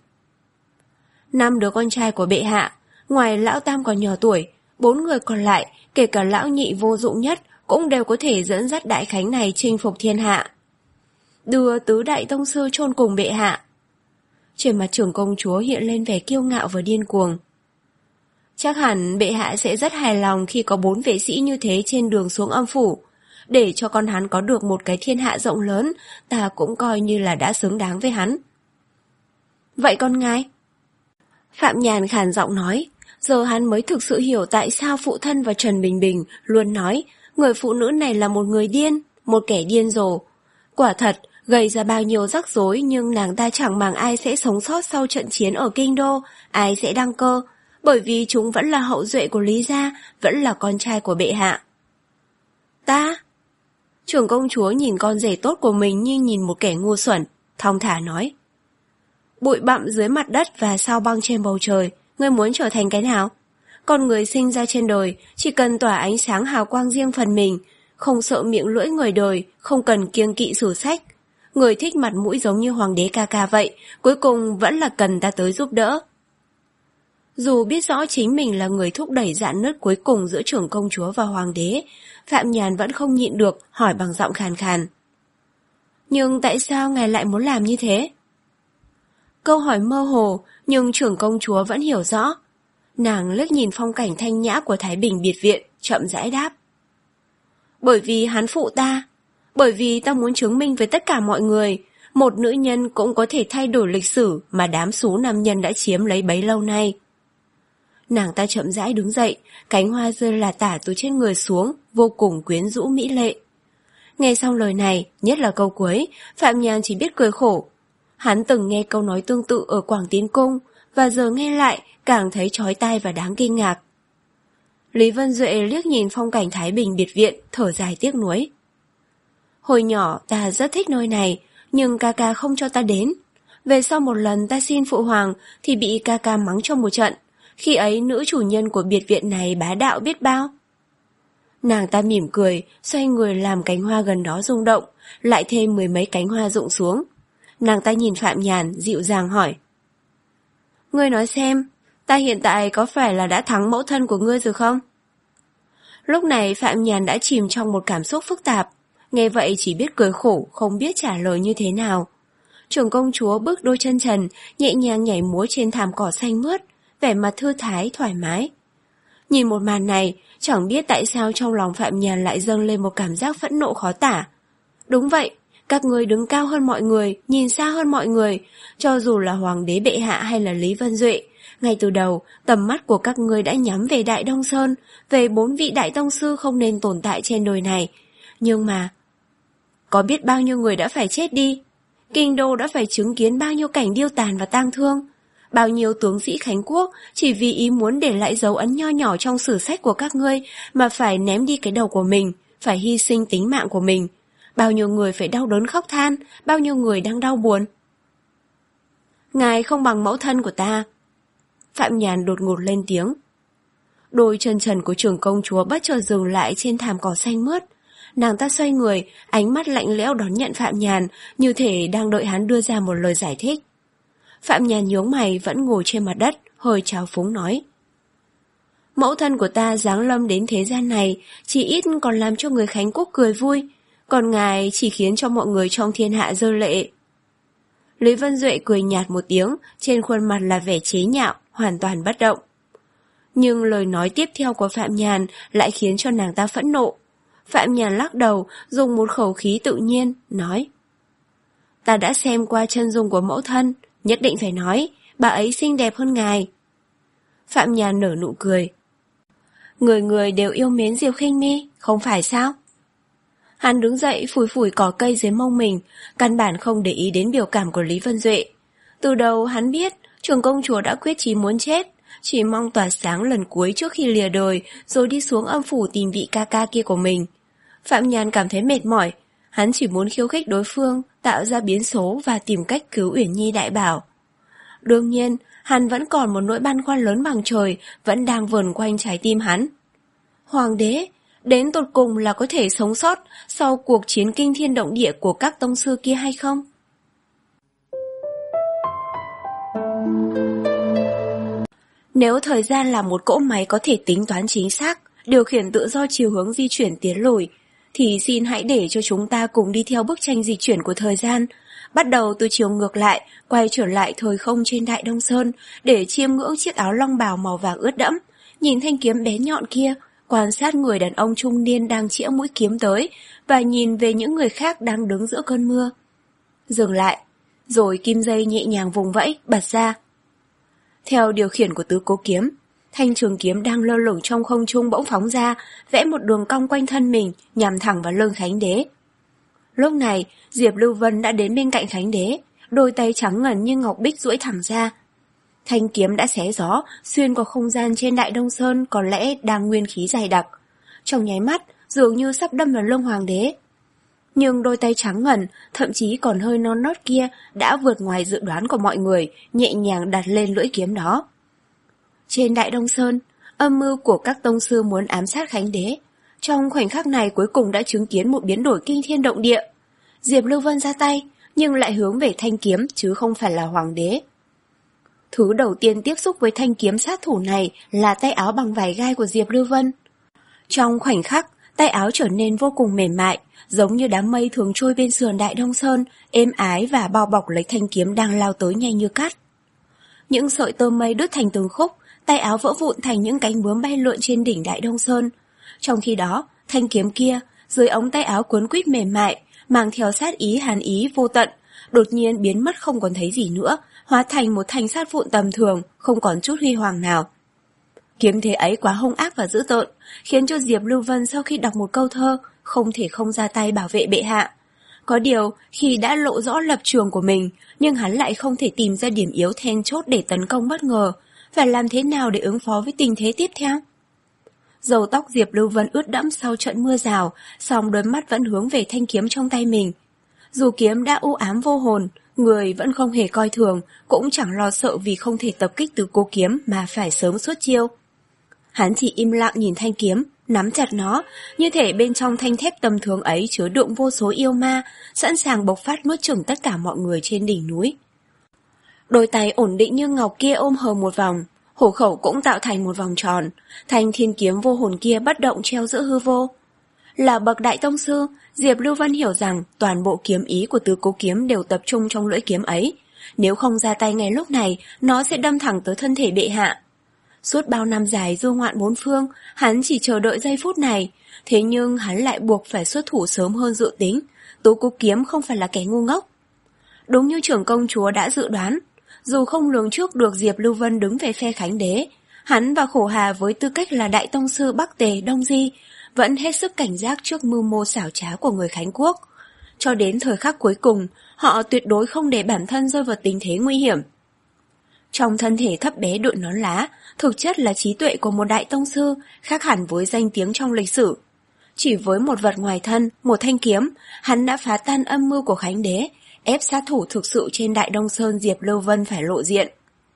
Năm đứa con trai của bệ hạ, ngoài lão tam còn nhỏ tuổi, bốn người còn lại, kể cả lão nhị vô dụng nhất, cũng đều có thể dẫn dắt Đại Khánh này chinh phục thiên hạ. Đưa tứ đại tông sư chôn cùng bệ hạ. Trên mặt trưởng công chúa hiện lên vẻ kiêu ngạo và điên cuồng. Chắc hẳn bệ hạ sẽ rất hài lòng khi có bốn vệ sĩ như thế trên đường xuống âm phủ. Để cho con hắn có được một cái thiên hạ rộng lớn, ta cũng coi như là đã xứng đáng với hắn. Vậy con ngài? Phạm Nhàn khàn giọng nói, giờ hắn mới thực sự hiểu tại sao phụ thân và Trần Bình Bình luôn nói người phụ nữ này là một người điên, một kẻ điên rồ. Quả thật, gây ra bao nhiêu rắc rối nhưng nàng ta chẳng màng ai sẽ sống sót sau trận chiến ở kinh đô, ai sẽ đăng cơ, bởi vì chúng vẫn là hậu duệ của Lý gia, vẫn là con trai của bệ hạ. Ta? Trưởng công chúa nhìn con rể tốt của mình như nhìn một kẻ ngu xuẩn, thong thả nói. Bụi bặm dưới mặt đất và sao băng trên bầu trời, ngươi muốn trở thành cái nào? Con người sinh ra trên đời, chỉ cần tỏa ánh sáng hào quang riêng phần mình, không sợ miệng lưỡi người đời, không cần kiêng kỵ sử sách. Người thích mặt mũi giống như Hoàng đế ca ca vậy, cuối cùng vẫn là cần ta tới giúp đỡ. Dù biết rõ chính mình là người thúc đẩy rạn nứt cuối cùng giữa trưởng công chúa và Hoàng đế, Phạm Nhàn vẫn không nhịn được, hỏi bằng giọng khàn khàn. Nhưng tại sao ngài lại muốn làm như thế? Câu hỏi mơ hồ, nhưng trưởng công chúa vẫn hiểu rõ. Nàng liếc nhìn phong cảnh thanh nhã của Thái Bình biệt viện, chậm rãi đáp. Bởi vì hắn phụ ta, bởi vì ta muốn chứng minh với tất cả mọi người, một nữ nhân cũng có thể thay đổi lịch sử mà đám xú nam nhân đã chiếm lấy bấy lâu nay. Nàng ta chậm rãi đứng dậy, cánh hoa rơi là tả từ trên người xuống, vô cùng quyến rũ mỹ lệ. Nghe xong lời này, nhất là câu cuối, Phạm Nhàn chỉ biết cười khổ. Hắn từng nghe câu nói tương tự ở Quảng Tiến Cung, và giờ nghe lại càng thấy chói tai và đáng kinh ngạc. Lý Vân Duệ liếc nhìn phong cảnh Thái Bình biệt viện, thở dài tiếc nuối. Hồi nhỏ ta rất thích nơi này, nhưng ca ca không cho ta đến. Về sau một lần ta xin phụ hoàng thì bị ca ca mắng trong một trận. Khi ấy nữ chủ nhân của biệt viện này bá đạo biết bao. Nàng ta mỉm cười, xoay người làm cánh hoa gần đó rung động, lại thêm mười mấy cánh hoa rụng xuống. nàng ta nhìn Phạm Nhàn dịu dàng hỏi. Ngươi nói xem, ta hiện tại có phải là đã thắng mẫu thân của ngươi rồi không? Lúc này Phạm Nhàn đã chìm trong một cảm xúc phức tạp, nghe vậy chỉ biết cười khổ, không biết trả lời như thế nào. Trưởng công chúa bước đôi chân trần, nhẹ nhàng nhảy múa trên thảm cỏ xanh mướt, vẻ mặt thư thái, thoải mái. Nhìn một màn này, chẳng biết tại sao trong lòng Phạm Nhàn lại dâng lên một cảm giác phẫn nộ khó tả. Đúng vậy, các ngươi đứng cao hơn mọi người, nhìn xa hơn mọi người, cho dù là Hoàng đế bệ hạ hay là Lý Vân Duệ. Ngay từ đầu, tầm mắt của các ngươi đã nhắm về Đại Đông Sơn, về bốn vị đại tông sư không nên tồn tại trên đồi này. Nhưng mà, có biết bao nhiêu người đã phải chết đi? Kinh đô đã phải chứng kiến bao nhiêu cảnh điêu tàn và tang thương? Bao nhiêu tướng sĩ Khánh Quốc chỉ vì ý muốn để lại dấu ấn nho nhỏ trong sử sách của các ngươi mà phải ném đi cái đầu của mình, phải hy sinh tính mạng của mình. Bao nhiêu người phải đau đớn khóc than, bao nhiêu người đang đau buồn. Ngài không bằng mẫu thân của ta. Phạm Nhàn đột ngột lên tiếng. Đôi chân trần của trưởng công chúa bất chợt dừng lại trên thảm cỏ xanh mướt. Nàng ta xoay người, ánh mắt lạnh lẽo đón nhận Phạm Nhàn, như thể đang đợi hắn đưa ra một lời giải thích. Phạm Nhàn nhướng mày vẫn ngồi trên mặt đất, hơi trào phúng nói. Mẫu thân của ta giáng lâm đến thế gian này, chỉ ít còn làm cho người Khánh Quốc cười vui, còn ngài chỉ khiến cho mọi người trong thiên hạ rơi lệ. Lý Vân Duệ cười nhạt một tiếng, trên khuôn mặt là vẻ chế nhạo, hoàn toàn bất động. Nhưng lời nói tiếp theo của Phạm Nhàn lại khiến cho nàng ta phẫn nộ. Phạm Nhàn lắc đầu, dùng một khẩu khí tự nhiên, nói. Ta đã xem qua chân dung của mẫu thân, nhất định phải nói, bà ấy xinh đẹp hơn ngài. Phạm Nhàn nở nụ cười. Người người đều yêu mến Diệp Khinh Mi, không phải sao? Hắn đứng dậy phủi phủi cỏ cây dưới mông mình, căn bản không để ý đến biểu cảm của Lý Vân Duệ. Từ đầu hắn biết trưởng công chúa đã quyết chí muốn chết, chỉ mong tỏa sáng lần cuối trước khi lìa đời rồi đi xuống âm phủ tìm vị ca ca kia của mình. Phạm Nhàn cảm thấy mệt mỏi, hắn chỉ muốn khiêu khích đối phương, tạo ra biến số và tìm cách cứu Uyển Nhi đại bảo. Đương nhiên, hắn vẫn còn một nỗi băn khoăn lớn bằng trời vẫn đang vờn quanh trái tim hắn. Hoàng đế, đến tột cùng là có thể sống sót sau cuộc chiến kinh thiên động địa của các tông sư kia hay không? Nếu thời gian là một cỗ máy có thể tính toán chính xác, điều khiển tự do chiều hướng di chuyển tiến lùi, thì xin hãy để cho chúng ta cùng đi theo bức tranh di chuyển của thời gian, bắt đầu từ chiều ngược lại, quay trở lại thời không trên Đại Đông Sơn để chiêm ngưỡng chiếc áo long bào màu vàng ướt đẫm, nhìn thanh kiếm bé nhọn kia, quan sát người đàn ông trung niên đang chĩa mũi kiếm tới và nhìn về những người khác đang đứng giữa cơn mưa. Dừng lại, rồi kim dây nhẹ nhàng vùng vẫy, bật ra. Theo điều khiển của tứ cố kiếm, thanh trường kiếm đang lơ lửng trong không trung bỗng phóng ra, vẽ một đường cong quanh thân mình, nhằm thẳng vào lưng Khánh Đế. Lúc này, Diệp Lưu Vân đã đến bên cạnh Khánh Đế, đôi tay trắng ngần như ngọc bích duỗi thẳng ra. Thanh kiếm đã xé gió, xuyên qua không gian trên Đại Đông Sơn có lẽ đang nguyên khí dày đặc. Trong nháy mắt, dường như sắp đâm vào lưng Hoàng đế. Nhưng đôi tay trắng ngần, thậm chí còn hơi non nót kia đã vượt ngoài dự đoán của mọi người, nhẹ nhàng đặt lên lưỡi kiếm đó. Trên Đại Đông Sơn, âm mưu của các tông sư muốn ám sát Khánh Đế, trong khoảnh khắc này cuối cùng đã chứng kiến một biến đổi kinh thiên động địa. Diệp Lưu Vân ra tay, nhưng lại hướng về thanh kiếm chứ không phải là Hoàng đế. Thứ đầu tiên tiếp xúc với thanh kiếm sát thủ này là tay áo bằng vải gai của Diệp Lưu Vân. Trong khoảnh khắc, tay áo trở nên vô cùng mềm mại, giống như đám mây thường trôi bên sườn Đại Đông Sơn, êm ái và bao bọc lấy thanh kiếm đang lao tới nhanh như cát. Những sợi tơ mây đứt thành từng khúc, tay áo vỡ vụn thành những cánh bướm bay lượn trên đỉnh Đại Đông Sơn. Trong khi đó, thanh kiếm kia, dưới ống tay áo cuốn quýt mềm mại, mang theo sát ý hàn ý vô tận, đột nhiên biến mất không còn thấy gì nữa, hóa thành một thanh sát vụn tầm thường, không còn chút huy hoàng nào. Kiếm thế ấy quá hung ác và dữ tợn, khiến cho Diệp Lưu Vân sau khi đọc một câu thơ, không thể không ra tay bảo vệ bệ hạ. Có điều, khi đã lộ rõ lập trường của mình, nhưng hắn lại không thể tìm ra điểm yếu then chốt để tấn công bất ngờ, phải làm thế nào để ứng phó với tình thế tiếp theo? Râu tóc Diệp Lưu Vân ướt đẫm sau trận mưa rào, song đôi mắt vẫn hướng về thanh kiếm trong tay mình. Dù kiếm đã u ám vô hồn, người vẫn không hề coi thường, cũng chẳng lo sợ vì không thể tập kích từ cô kiếm mà phải sớm xuất chiêu. Hắn chỉ im lặng nhìn thanh kiếm, nắm chặt nó, như thể bên trong thanh thép tầm thường ấy chứa đựng vô số yêu ma, sẵn sàng bộc phát nuốt chửng tất cả mọi người trên đỉnh núi. Đôi tay ổn định như ngọc kia ôm hờ một vòng, hổ khẩu cũng tạo thành một vòng tròn, thanh thiên kiếm vô hồn kia bất động treo giữa hư vô. Là bậc đại tông sư, Diệp Lưu Vân hiểu rằng toàn bộ kiếm ý của tứ cố kiếm đều tập trung trong lưỡi kiếm ấy. Nếu không ra tay ngay lúc này, nó sẽ đâm thẳng tới thân thể bệ hạ. Suốt bao năm dài du ngoạn bốn phương, hắn chỉ chờ đợi giây phút này, thế nhưng hắn lại buộc phải xuất thủ sớm hơn dự tính. Tứ cố kiếm không phải là kẻ ngu ngốc. Đúng như trưởng công chúa đã dự đoán, dù không lường trước được Diệp Lưu Vân đứng về phe Khánh Đế, hắn và Khổ Hà với tư cách là đại tông sư Bắc Tề Đông Di vẫn hết sức cảnh giác trước mưu mô xảo trá của người Khánh Quốc. Cho đến thời khắc cuối cùng, họ tuyệt đối không để bản thân rơi vào tình thế nguy hiểm. Trong thân thể thấp bé đội nón lá, thực chất là trí tuệ của một đại tông sư, khác hẳn với danh tiếng trong lịch sử. Chỉ với một vật ngoài thân, một thanh kiếm, hắn đã phá tan âm mưu của Khánh Đế, ép sát thủ thực sự trên Đại Đông Sơn Diệp Lưu Vân phải lộ diện.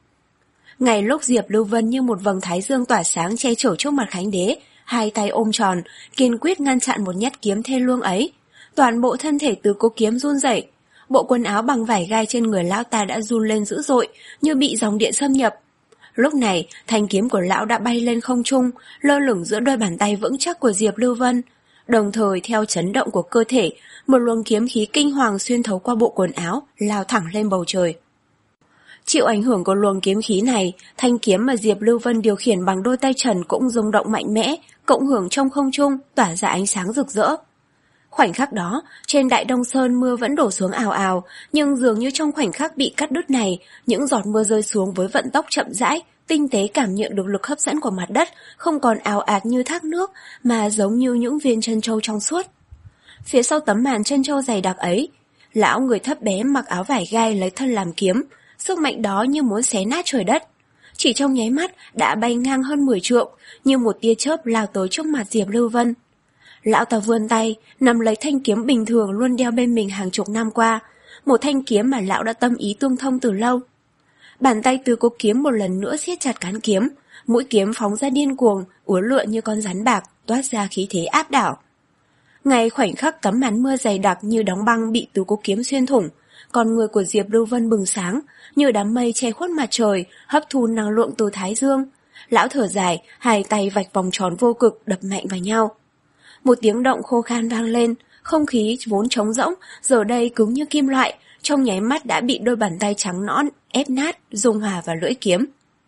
Ngay lúc Diệp Lưu Vân như một vầng thái dương tỏa sáng che chở trước mặt Khánh Đế, hai tay ôm tròn, kiên quyết ngăn chặn một nhát kiếm thê lương ấy. Toàn bộ thân thể tứ cố kiếm run rẩy, bộ quần áo bằng vải gai trên người lão ta đã run lên dữ dội, như bị dòng điện xâm nhập. Lúc này, thanh kiếm của lão đã bay lên không trung, lơ lửng giữa đôi bàn tay vững chắc của Diệp Lưu Vân. Đồng thời theo chấn động của cơ thể, một luồng kiếm khí kinh hoàng xuyên thấu qua bộ quần áo, lao thẳng lên bầu trời. Chịu ảnh hưởng của luồng kiếm khí này, thanh kiếm mà Diệp Lưu Vân điều khiển bằng đôi tay trần cũng rung động mạnh mẽ, cộng hưởng trong không trung, tỏa ra ánh sáng rực rỡ. Khoảnh khắc đó, trên Đại Đông Sơn mưa vẫn đổ xuống ào ào, nhưng dường như trong khoảnh khắc bị cắt đứt này, những giọt mưa rơi xuống với vận tốc chậm rãi, tinh tế cảm nhận được lực hấp dẫn của mặt đất, không còn ào ạt như thác nước, mà giống như những viên chân châu trong suốt. Phía sau tấm màn chân châu dày đặc ấy, lão người thấp bé mặc áo vải gai lấy thân làm kiếm, sức mạnh đó như muốn xé nát trời đất. Chỉ trong nháy mắt đã bay ngang hơn mười trượng, như một tia chớp lao tới trước mặt Diệp Lưu Vân. Lão ta vươn tay, nắm lấy thanh kiếm bình thường luôn đeo bên mình hàng chục năm qua, một thanh kiếm mà lão đã tâm ý tương thông từ lâu. Bàn tay tứ cố kiếm một lần nữa siết chặt cán kiếm, mũi kiếm phóng ra điên cuồng, uốn lượn như con rắn bạc, toát ra khí thế áp đảo. Ngay khoảnh khắc tấm màn mưa dày đặc như đóng băng bị tứ cố kiếm xuyên thủng, con người của Diệp Lưu Vân bừng sáng, như đám mây che khuất mặt trời, hấp thu năng lượng từ thái dương. Lão thở dài, hai tay vạch vòng tròn vô cực đập mạnh vào nhau. Một tiếng động khô khan vang lên, không khí vốn trống rỗng, giờ đây cứng như kim loại, trong nháy mắt đã bị đôi bàn tay trắng nõn ép nát, dung hòa vào lưỡi kiếm.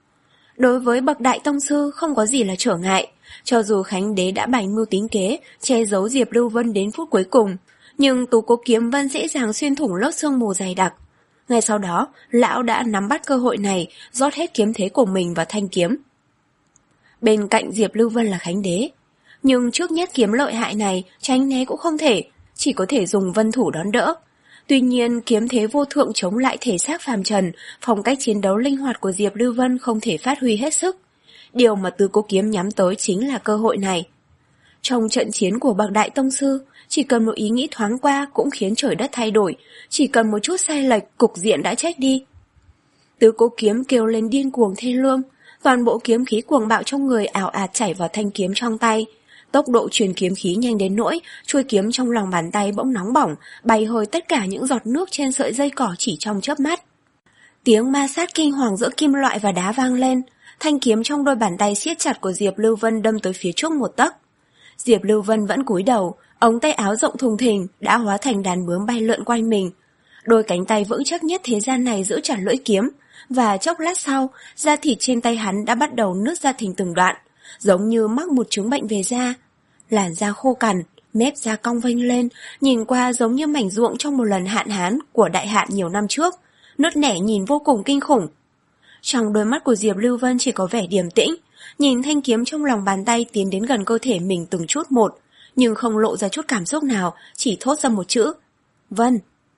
Đối với bậc đại tông sư không có gì là trở ngại, cho dù Khánh Đế đã bày mưu tính kế, che giấu Diệp Lưu Vân đến phút cuối cùng, nhưng tứ cố kiếm vẫn dễ dàng xuyên thủng lớp sương mù dày đặc. Ngay sau đó, lão đã nắm bắt cơ hội này, rót hết kiếm thế của mình vào thanh kiếm. Bên cạnh Diệp Lưu Vân là Khánh Đế, nhưng trước nhát kiếm lợi hại này, tránh né cũng không thể, chỉ có thể dùng vân thủ đón đỡ. Tuy nhiên, kiếm thế vô thượng chống lại thể xác phàm trần, phong cách chiến đấu linh hoạt của Diệp Lưu Vân không thể phát huy hết sức. Điều mà tứ cố kiếm nhắm tới chính là cơ hội này. Trong trận chiến của bậc đại tông sư, chỉ cần một ý nghĩ thoáng qua cũng khiến trời đất thay đổi, chỉ cần một chút sai lệch, cục diện đã chết đi. Tứ cố kiếm kêu lên điên cuồng thê lương, toàn bộ kiếm khí cuồng bạo trong người ảo ạt chảy vào thanh kiếm trong tay. Tốc độ truyền kiếm khí nhanh đến nỗi, chuôi kiếm trong lòng bàn tay bỗng nóng bỏng, bay hơi tất cả những giọt nước trên sợi dây cỏ chỉ trong chớp mắt. Tiếng ma sát kinh hoàng giữa kim loại và đá vang lên, thanh kiếm trong đôi bàn tay siết chặt của Diệp Lưu Vân đâm tới phía trước một tấc. Diệp Lưu Vân vẫn cúi đầu, ống tay áo rộng thùng thình đã hóa thành đàn bướm bay lượn quanh mình. Đôi cánh tay vững chắc nhất thế gian này giữ chặt lưỡi kiếm, và chốc lát sau, da thịt trên tay hắn đã bắt đầu nứt ra thành từng đoạn, giống như mắc một chứng bệnh về da. Làn da khô cằn, mép da cong vênh lên, nhìn qua giống như mảnh ruộng trong một lần hạn hán của đại hạn nhiều năm trước, nứt nẻ nhìn vô cùng kinh khủng. Trong đôi mắt của Diệp Lưu Vân chỉ có vẻ điềm tĩnh, nhìn thanh kiếm trong lòng bàn tay tiến đến gần cơ thể mình từng chút một, nhưng không lộ ra chút cảm xúc nào, chỉ thốt ra một chữ: Vân.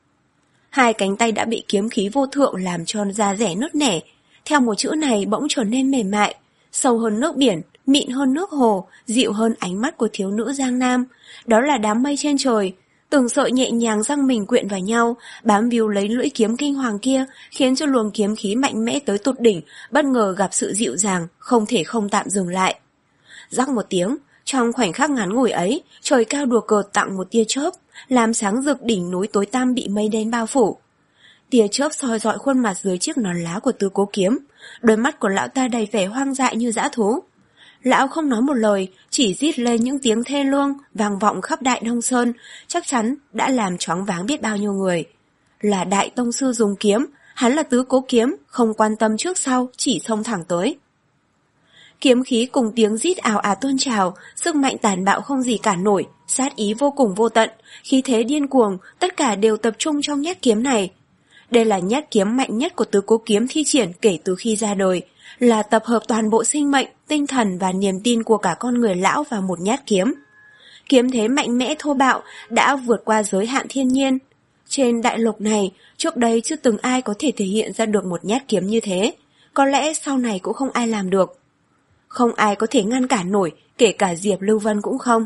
Hai cánh tay đã bị kiếm khí vô thượng làm cho da rẻ nứt nẻ, theo một chữ này bỗng trở nên mềm mại, sâu hơn nước biển, mịn hơn nước hồ, dịu hơn ánh mắt của thiếu nữ Giang Nam. Đó là đám mây trên trời, từng sợi nhẹ nhàng răng mình quyện vào nhau, bám víu lấy lưỡi kiếm kinh hoàng kia, khiến cho luồng kiếm khí mạnh mẽ tới tột đỉnh, bất ngờ gặp sự dịu dàng, không thể không tạm dừng lại. Rắc một tiếng, Trong khoảnh khắc ngắn ngủi ấy, trời cao đùa cợt tặng một tia chớp, làm sáng rực đỉnh núi tối tăm bị mây đen bao phủ. Tia chớp soi rọi khuôn mặt dưới chiếc nón lá của Tứ Cố Kiếm, đôi mắt của lão ta đầy vẻ hoang dại như dã thú. Lão không nói một lời, chỉ rít lên những tiếng thê lương, vang vọng khắp Đại Đông Sơn, chắc chắn đã làm choáng váng biết bao nhiêu người. Là Đại Tông Sư dùng kiếm, hắn là Tứ Cố Kiếm, không quan tâm trước sau, chỉ xông thẳng tới. Kiếm khí cùng tiếng rít ào ạt tuôn trào, sức mạnh tàn bạo không gì cản nổi, sát ý vô cùng vô tận, khí thế điên cuồng, tất cả đều tập trung trong nhát kiếm này. Đây là nhát kiếm mạnh nhất của Tứ Cố Kiếm thi triển kể từ khi ra đời, là tập hợp toàn bộ sinh mệnh, tinh thần và niềm tin của cả con người lão vào một nhát kiếm. Kiếm thế mạnh mẽ thô bạo đã vượt qua giới hạn thiên nhiên. Trên đại lục này, trước đây chưa từng ai có thể thể hiện ra được một nhát kiếm như thế, có lẽ sau này cũng không ai làm được. Không ai có thể ngăn cản nổi, kể cả Diệp Lưu Vân cũng không.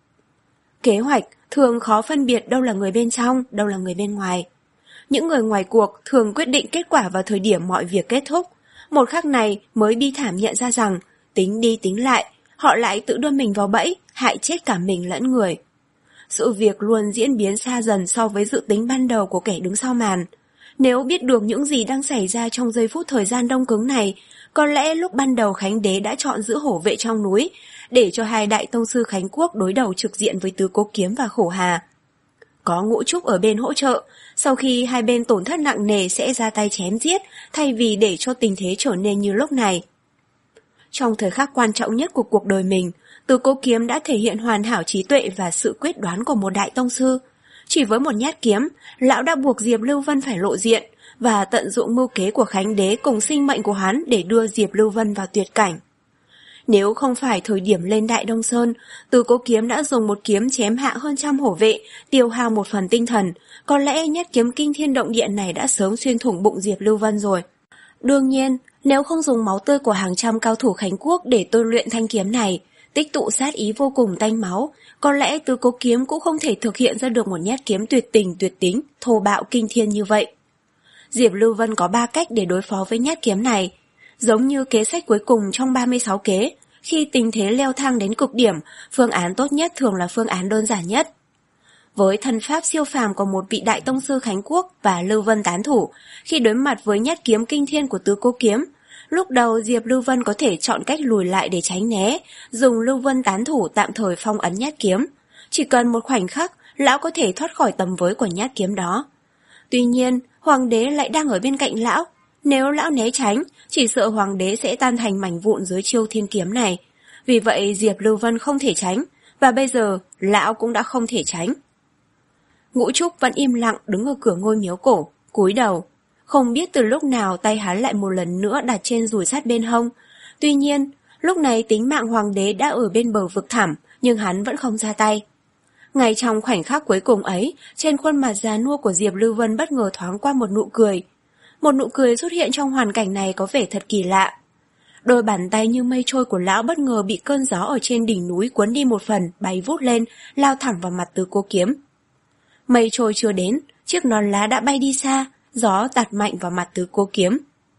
Kế hoạch thường khó phân biệt đâu là người bên trong, đâu là người bên ngoài. Những người ngoài cuộc thường quyết định kết quả vào thời điểm mọi việc kết thúc. Một khắc này mới bi thảm nhận ra rằng, tính đi tính lại, họ lại tự đưa mình vào bẫy, hại chết cả mình lẫn người. Sự việc luôn diễn biến xa dần so với dự tính ban đầu của kẻ đứng sau màn. Nếu biết được những gì đang xảy ra trong giây phút thời gian đông cứng này, có lẽ lúc ban đầu Khánh Đế đã chọn giữ hổ vệ trong núi, để cho hai đại tông sư Khánh Quốc đối đầu trực diện với Tứ Cố Kiếm và Khổ Hà. Có Ngũ Trúc ở bên hỗ trợ, sau khi hai bên tổn thất nặng nề sẽ ra tay chém giết, thay vì để cho tình thế trở nên như lúc này. Trong thời khắc quan trọng nhất của cuộc đời mình, Tứ Cố Kiếm đã thể hiện hoàn hảo trí tuệ và sự quyết đoán của một đại tông sư. Chỉ với một nhát kiếm, lão đã buộc Diệp Lưu Vân phải lộ diện, và tận dụng mưu kế của Khánh Đế cùng sinh mệnh của hắn để đưa Diệp Lưu Vân vào tuyệt cảnh. Nếu không phải thời điểm lên Đại Đông Sơn, Tứ Cố Kiếm đã dùng một kiếm chém hạ hơn trăm hổ vệ, tiêu hao một phần tinh thần, có lẽ nhát kiếm kinh thiên động địa này đã sớm xuyên thủng bụng Diệp Lưu Vân rồi. Đương nhiên, nếu không dùng máu tươi của hàng trăm cao thủ Khánh Quốc để tôi luyện thanh kiếm này, tích tụ sát ý vô cùng tanh máu, có lẽ Tứ Cố Kiếm cũng không thể thực hiện ra được một nhát kiếm tuyệt tình tuyệt tính, thô bạo kinh thiên như vậy. Diệp Lưu Vân có ba cách để đối phó với nhát kiếm này. Giống như kế sách cuối cùng trong ba mươi sáu kế, khi tình thế leo thang đến cực điểm, phương án tốt nhất thường là phương án đơn giản nhất. Với thân pháp siêu phàm của một vị đại tông sư Khánh Quốc và Lưu Vân tán thủ, khi đối mặt với nhát kiếm kinh thiên của Tứ Cố Kiếm, lúc đầu Diệp Lưu Vân có thể chọn cách lùi lại để tránh né, dùng Lưu Vân tán thủ tạm thời phong ấn nhát kiếm. Chỉ cần một khoảnh khắc, lão có thể thoát khỏi tầm với của nhát kiếm đó. Tuy nhiên, Hoàng đế lại đang ở bên cạnh lão. Nếu lão né tránh, chỉ sợ Hoàng đế sẽ tan thành mảnh vụn dưới chiêu thiên kiếm này. Vì vậy Diệp Lưu Vân không thể tránh, và bây giờ lão cũng đã không thể tránh. Ngũ Trúc vẫn im lặng đứng ở cửa ngôi miếu cổ, cúi đầu. Không biết từ lúc nào tay hắn lại một lần nữa đặt trên dùi sắt bên hông. Tuy nhiên, lúc này tính mạng Hoàng đế đã ở bên bờ vực thẳm, nhưng hắn vẫn không ra tay. Ngay trong khoảnh khắc cuối cùng ấy, trên khuôn mặt già nua của Diệp Lưu Vân bất ngờ thoáng qua một nụ cười. Một nụ cười xuất hiện trong hoàn cảnh này có vẻ thật kỳ lạ. Đôi bàn tay như mây trôi của lão bất ngờ bị cơn gió ở trên đỉnh núi cuốn đi một phần, bay vút lên, lao thẳng vào mặt Tứ Cố Kiếm. Mây trôi chưa đến, chiếc nón lá đã bay đi xa, gió tạt mạnh vào mặt Tứ Cố Kiếm.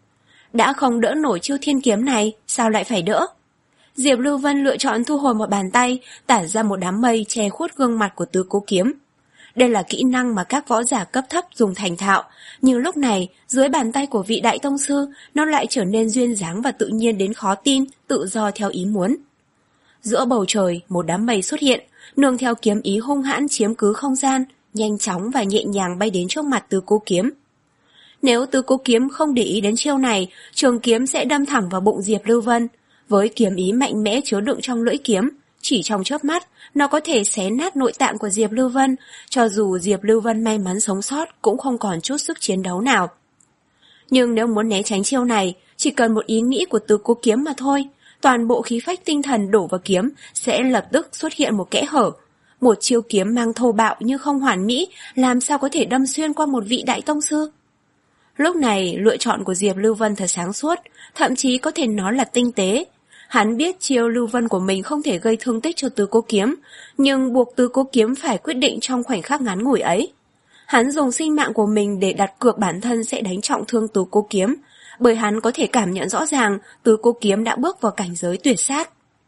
Đã không đỡ nổi chiêu thiên kiếm này, sao lại phải đỡ? Diệp Lưu Vân lựa chọn thu hồi một bàn tay, tản ra một đám mây che khuất gương mặt của Tứ Cố Kiếm. Đây là kỹ năng mà các võ giả cấp thấp dùng thành thạo, nhưng lúc này, dưới bàn tay của vị đại tông sư, nó lại trở nên duyên dáng và tự nhiên đến khó tin, tự do theo ý muốn. Giữa bầu trời, một đám mây xuất hiện, nương theo kiếm ý hung hãn chiếm cứ không gian, nhanh chóng và nhẹ nhàng bay đến trước mặt Tứ Cố Kiếm. Nếu Tứ Cố Kiếm không để ý đến chiêu này, trường kiếm sẽ đâm thẳng vào bụng Diệp Lưu Vân. Với kiếm ý mạnh mẽ chứa đựng trong lưỡi kiếm, chỉ trong chớp mắt, nó có thể xé nát nội tạng của Diệp Lưu Vân, cho dù Diệp Lưu Vân may mắn sống sót cũng không còn chút sức chiến đấu nào. Nhưng nếu muốn né tránh chiêu này, chỉ cần một ý nghĩ của Tứ Cố Kiếm mà thôi, toàn bộ khí phách tinh thần đổ vào kiếm sẽ lập tức xuất hiện một kẽ hở. Một chiêu kiếm mang thô bạo nhưng không hoàn mỹ, làm sao có thể đâm xuyên qua một vị đại tông sư? Lúc này, lựa chọn của Diệp Lưu Vân thật sáng suốt, thậm chí có thể nói là tinh tế. Hắn biết chiêu Lưu Vân của mình không thể gây thương tích cho Tứ Cố Kiếm, nhưng buộc Tứ Cố Kiếm phải quyết định trong khoảnh khắc ngắn ngủi ấy. Hắn dùng sinh mạng của mình để đặt cược bản thân sẽ đánh trọng thương Tứ Cố Kiếm, bởi hắn có thể cảm nhận rõ ràng Tứ Cố Kiếm đã bước vào cảnh giới tuyệt sát.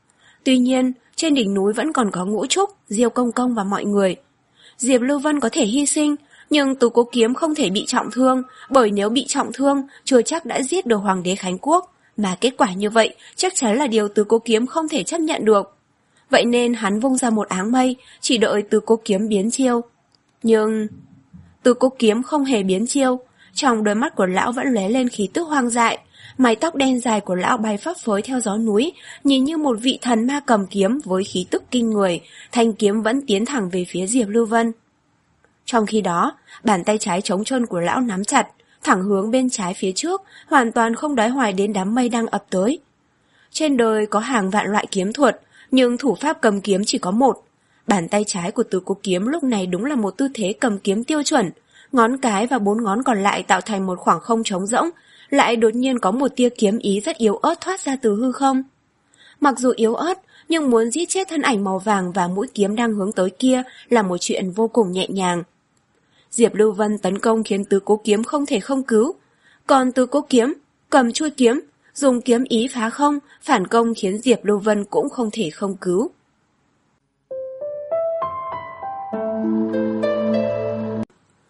Tuy nhiên, trên đỉnh núi vẫn còn có Ngũ Trúc, Diêu Công Công và mọi người. Diệp Lưu Vân có thể hy sinh, nhưng Tứ Cố Kiếm không thể bị trọng thương, bởi nếu bị trọng thương, chưa chắc đã giết được Hoàng đế Khánh Quốc, mà kết quả như vậy chắc chắn là điều Tứ Cố Kiếm không thể chấp nhận được. Vậy nên hắn vung ra một áng mây, chỉ đợi Tứ Cố Kiếm biến chiêu. Nhưng Tứ Cố Kiếm không hề biến chiêu, trong đôi mắt của lão vẫn lóe lên khí tức hoang dại, mái tóc đen dài của lão bay phấp phới theo gió núi, nhìn như một vị thần ma cầm kiếm với khí tức kinh người, thanh kiếm vẫn tiến thẳng về phía Diệp Lưu Vân. Trong khi đó, bàn tay trái trống trơn của lão nắm chặt, thẳng hướng bên trái phía trước, hoàn toàn không đói hoài đến đám mây đang ập tới. Trên đời có hàng vạn loại kiếm thuật, nhưng thủ pháp cầm kiếm chỉ có một. Bàn tay trái của Tứ Cố Kiếm lúc này đúng là một tư thế cầm kiếm tiêu chuẩn, ngón cái và bốn ngón còn lại tạo thành một khoảng không trống rỗng, lại đột nhiên có một tia kiếm ý rất yếu ớt thoát ra từ hư không. Mặc dù yếu ớt, nhưng muốn giết chết thân ảnh màu vàng và mũi kiếm đang hướng tới kia là một chuyện vô cùng nhẹ nhàng. Diệp Lưu Vân tấn công khiến Tứ Cố Kiếm không thể không cứu. Còn Tứ Cố Kiếm, cầm chuôi kiếm, dùng kiếm ý phá không, phản công khiến Diệp Lưu Vân cũng không thể không cứu.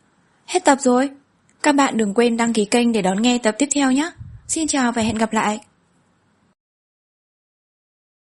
Hết tập rồi. Các bạn đừng quên đăng ký kênh để đón nghe tập tiếp theo nhé. Xin chào và hẹn gặp lại.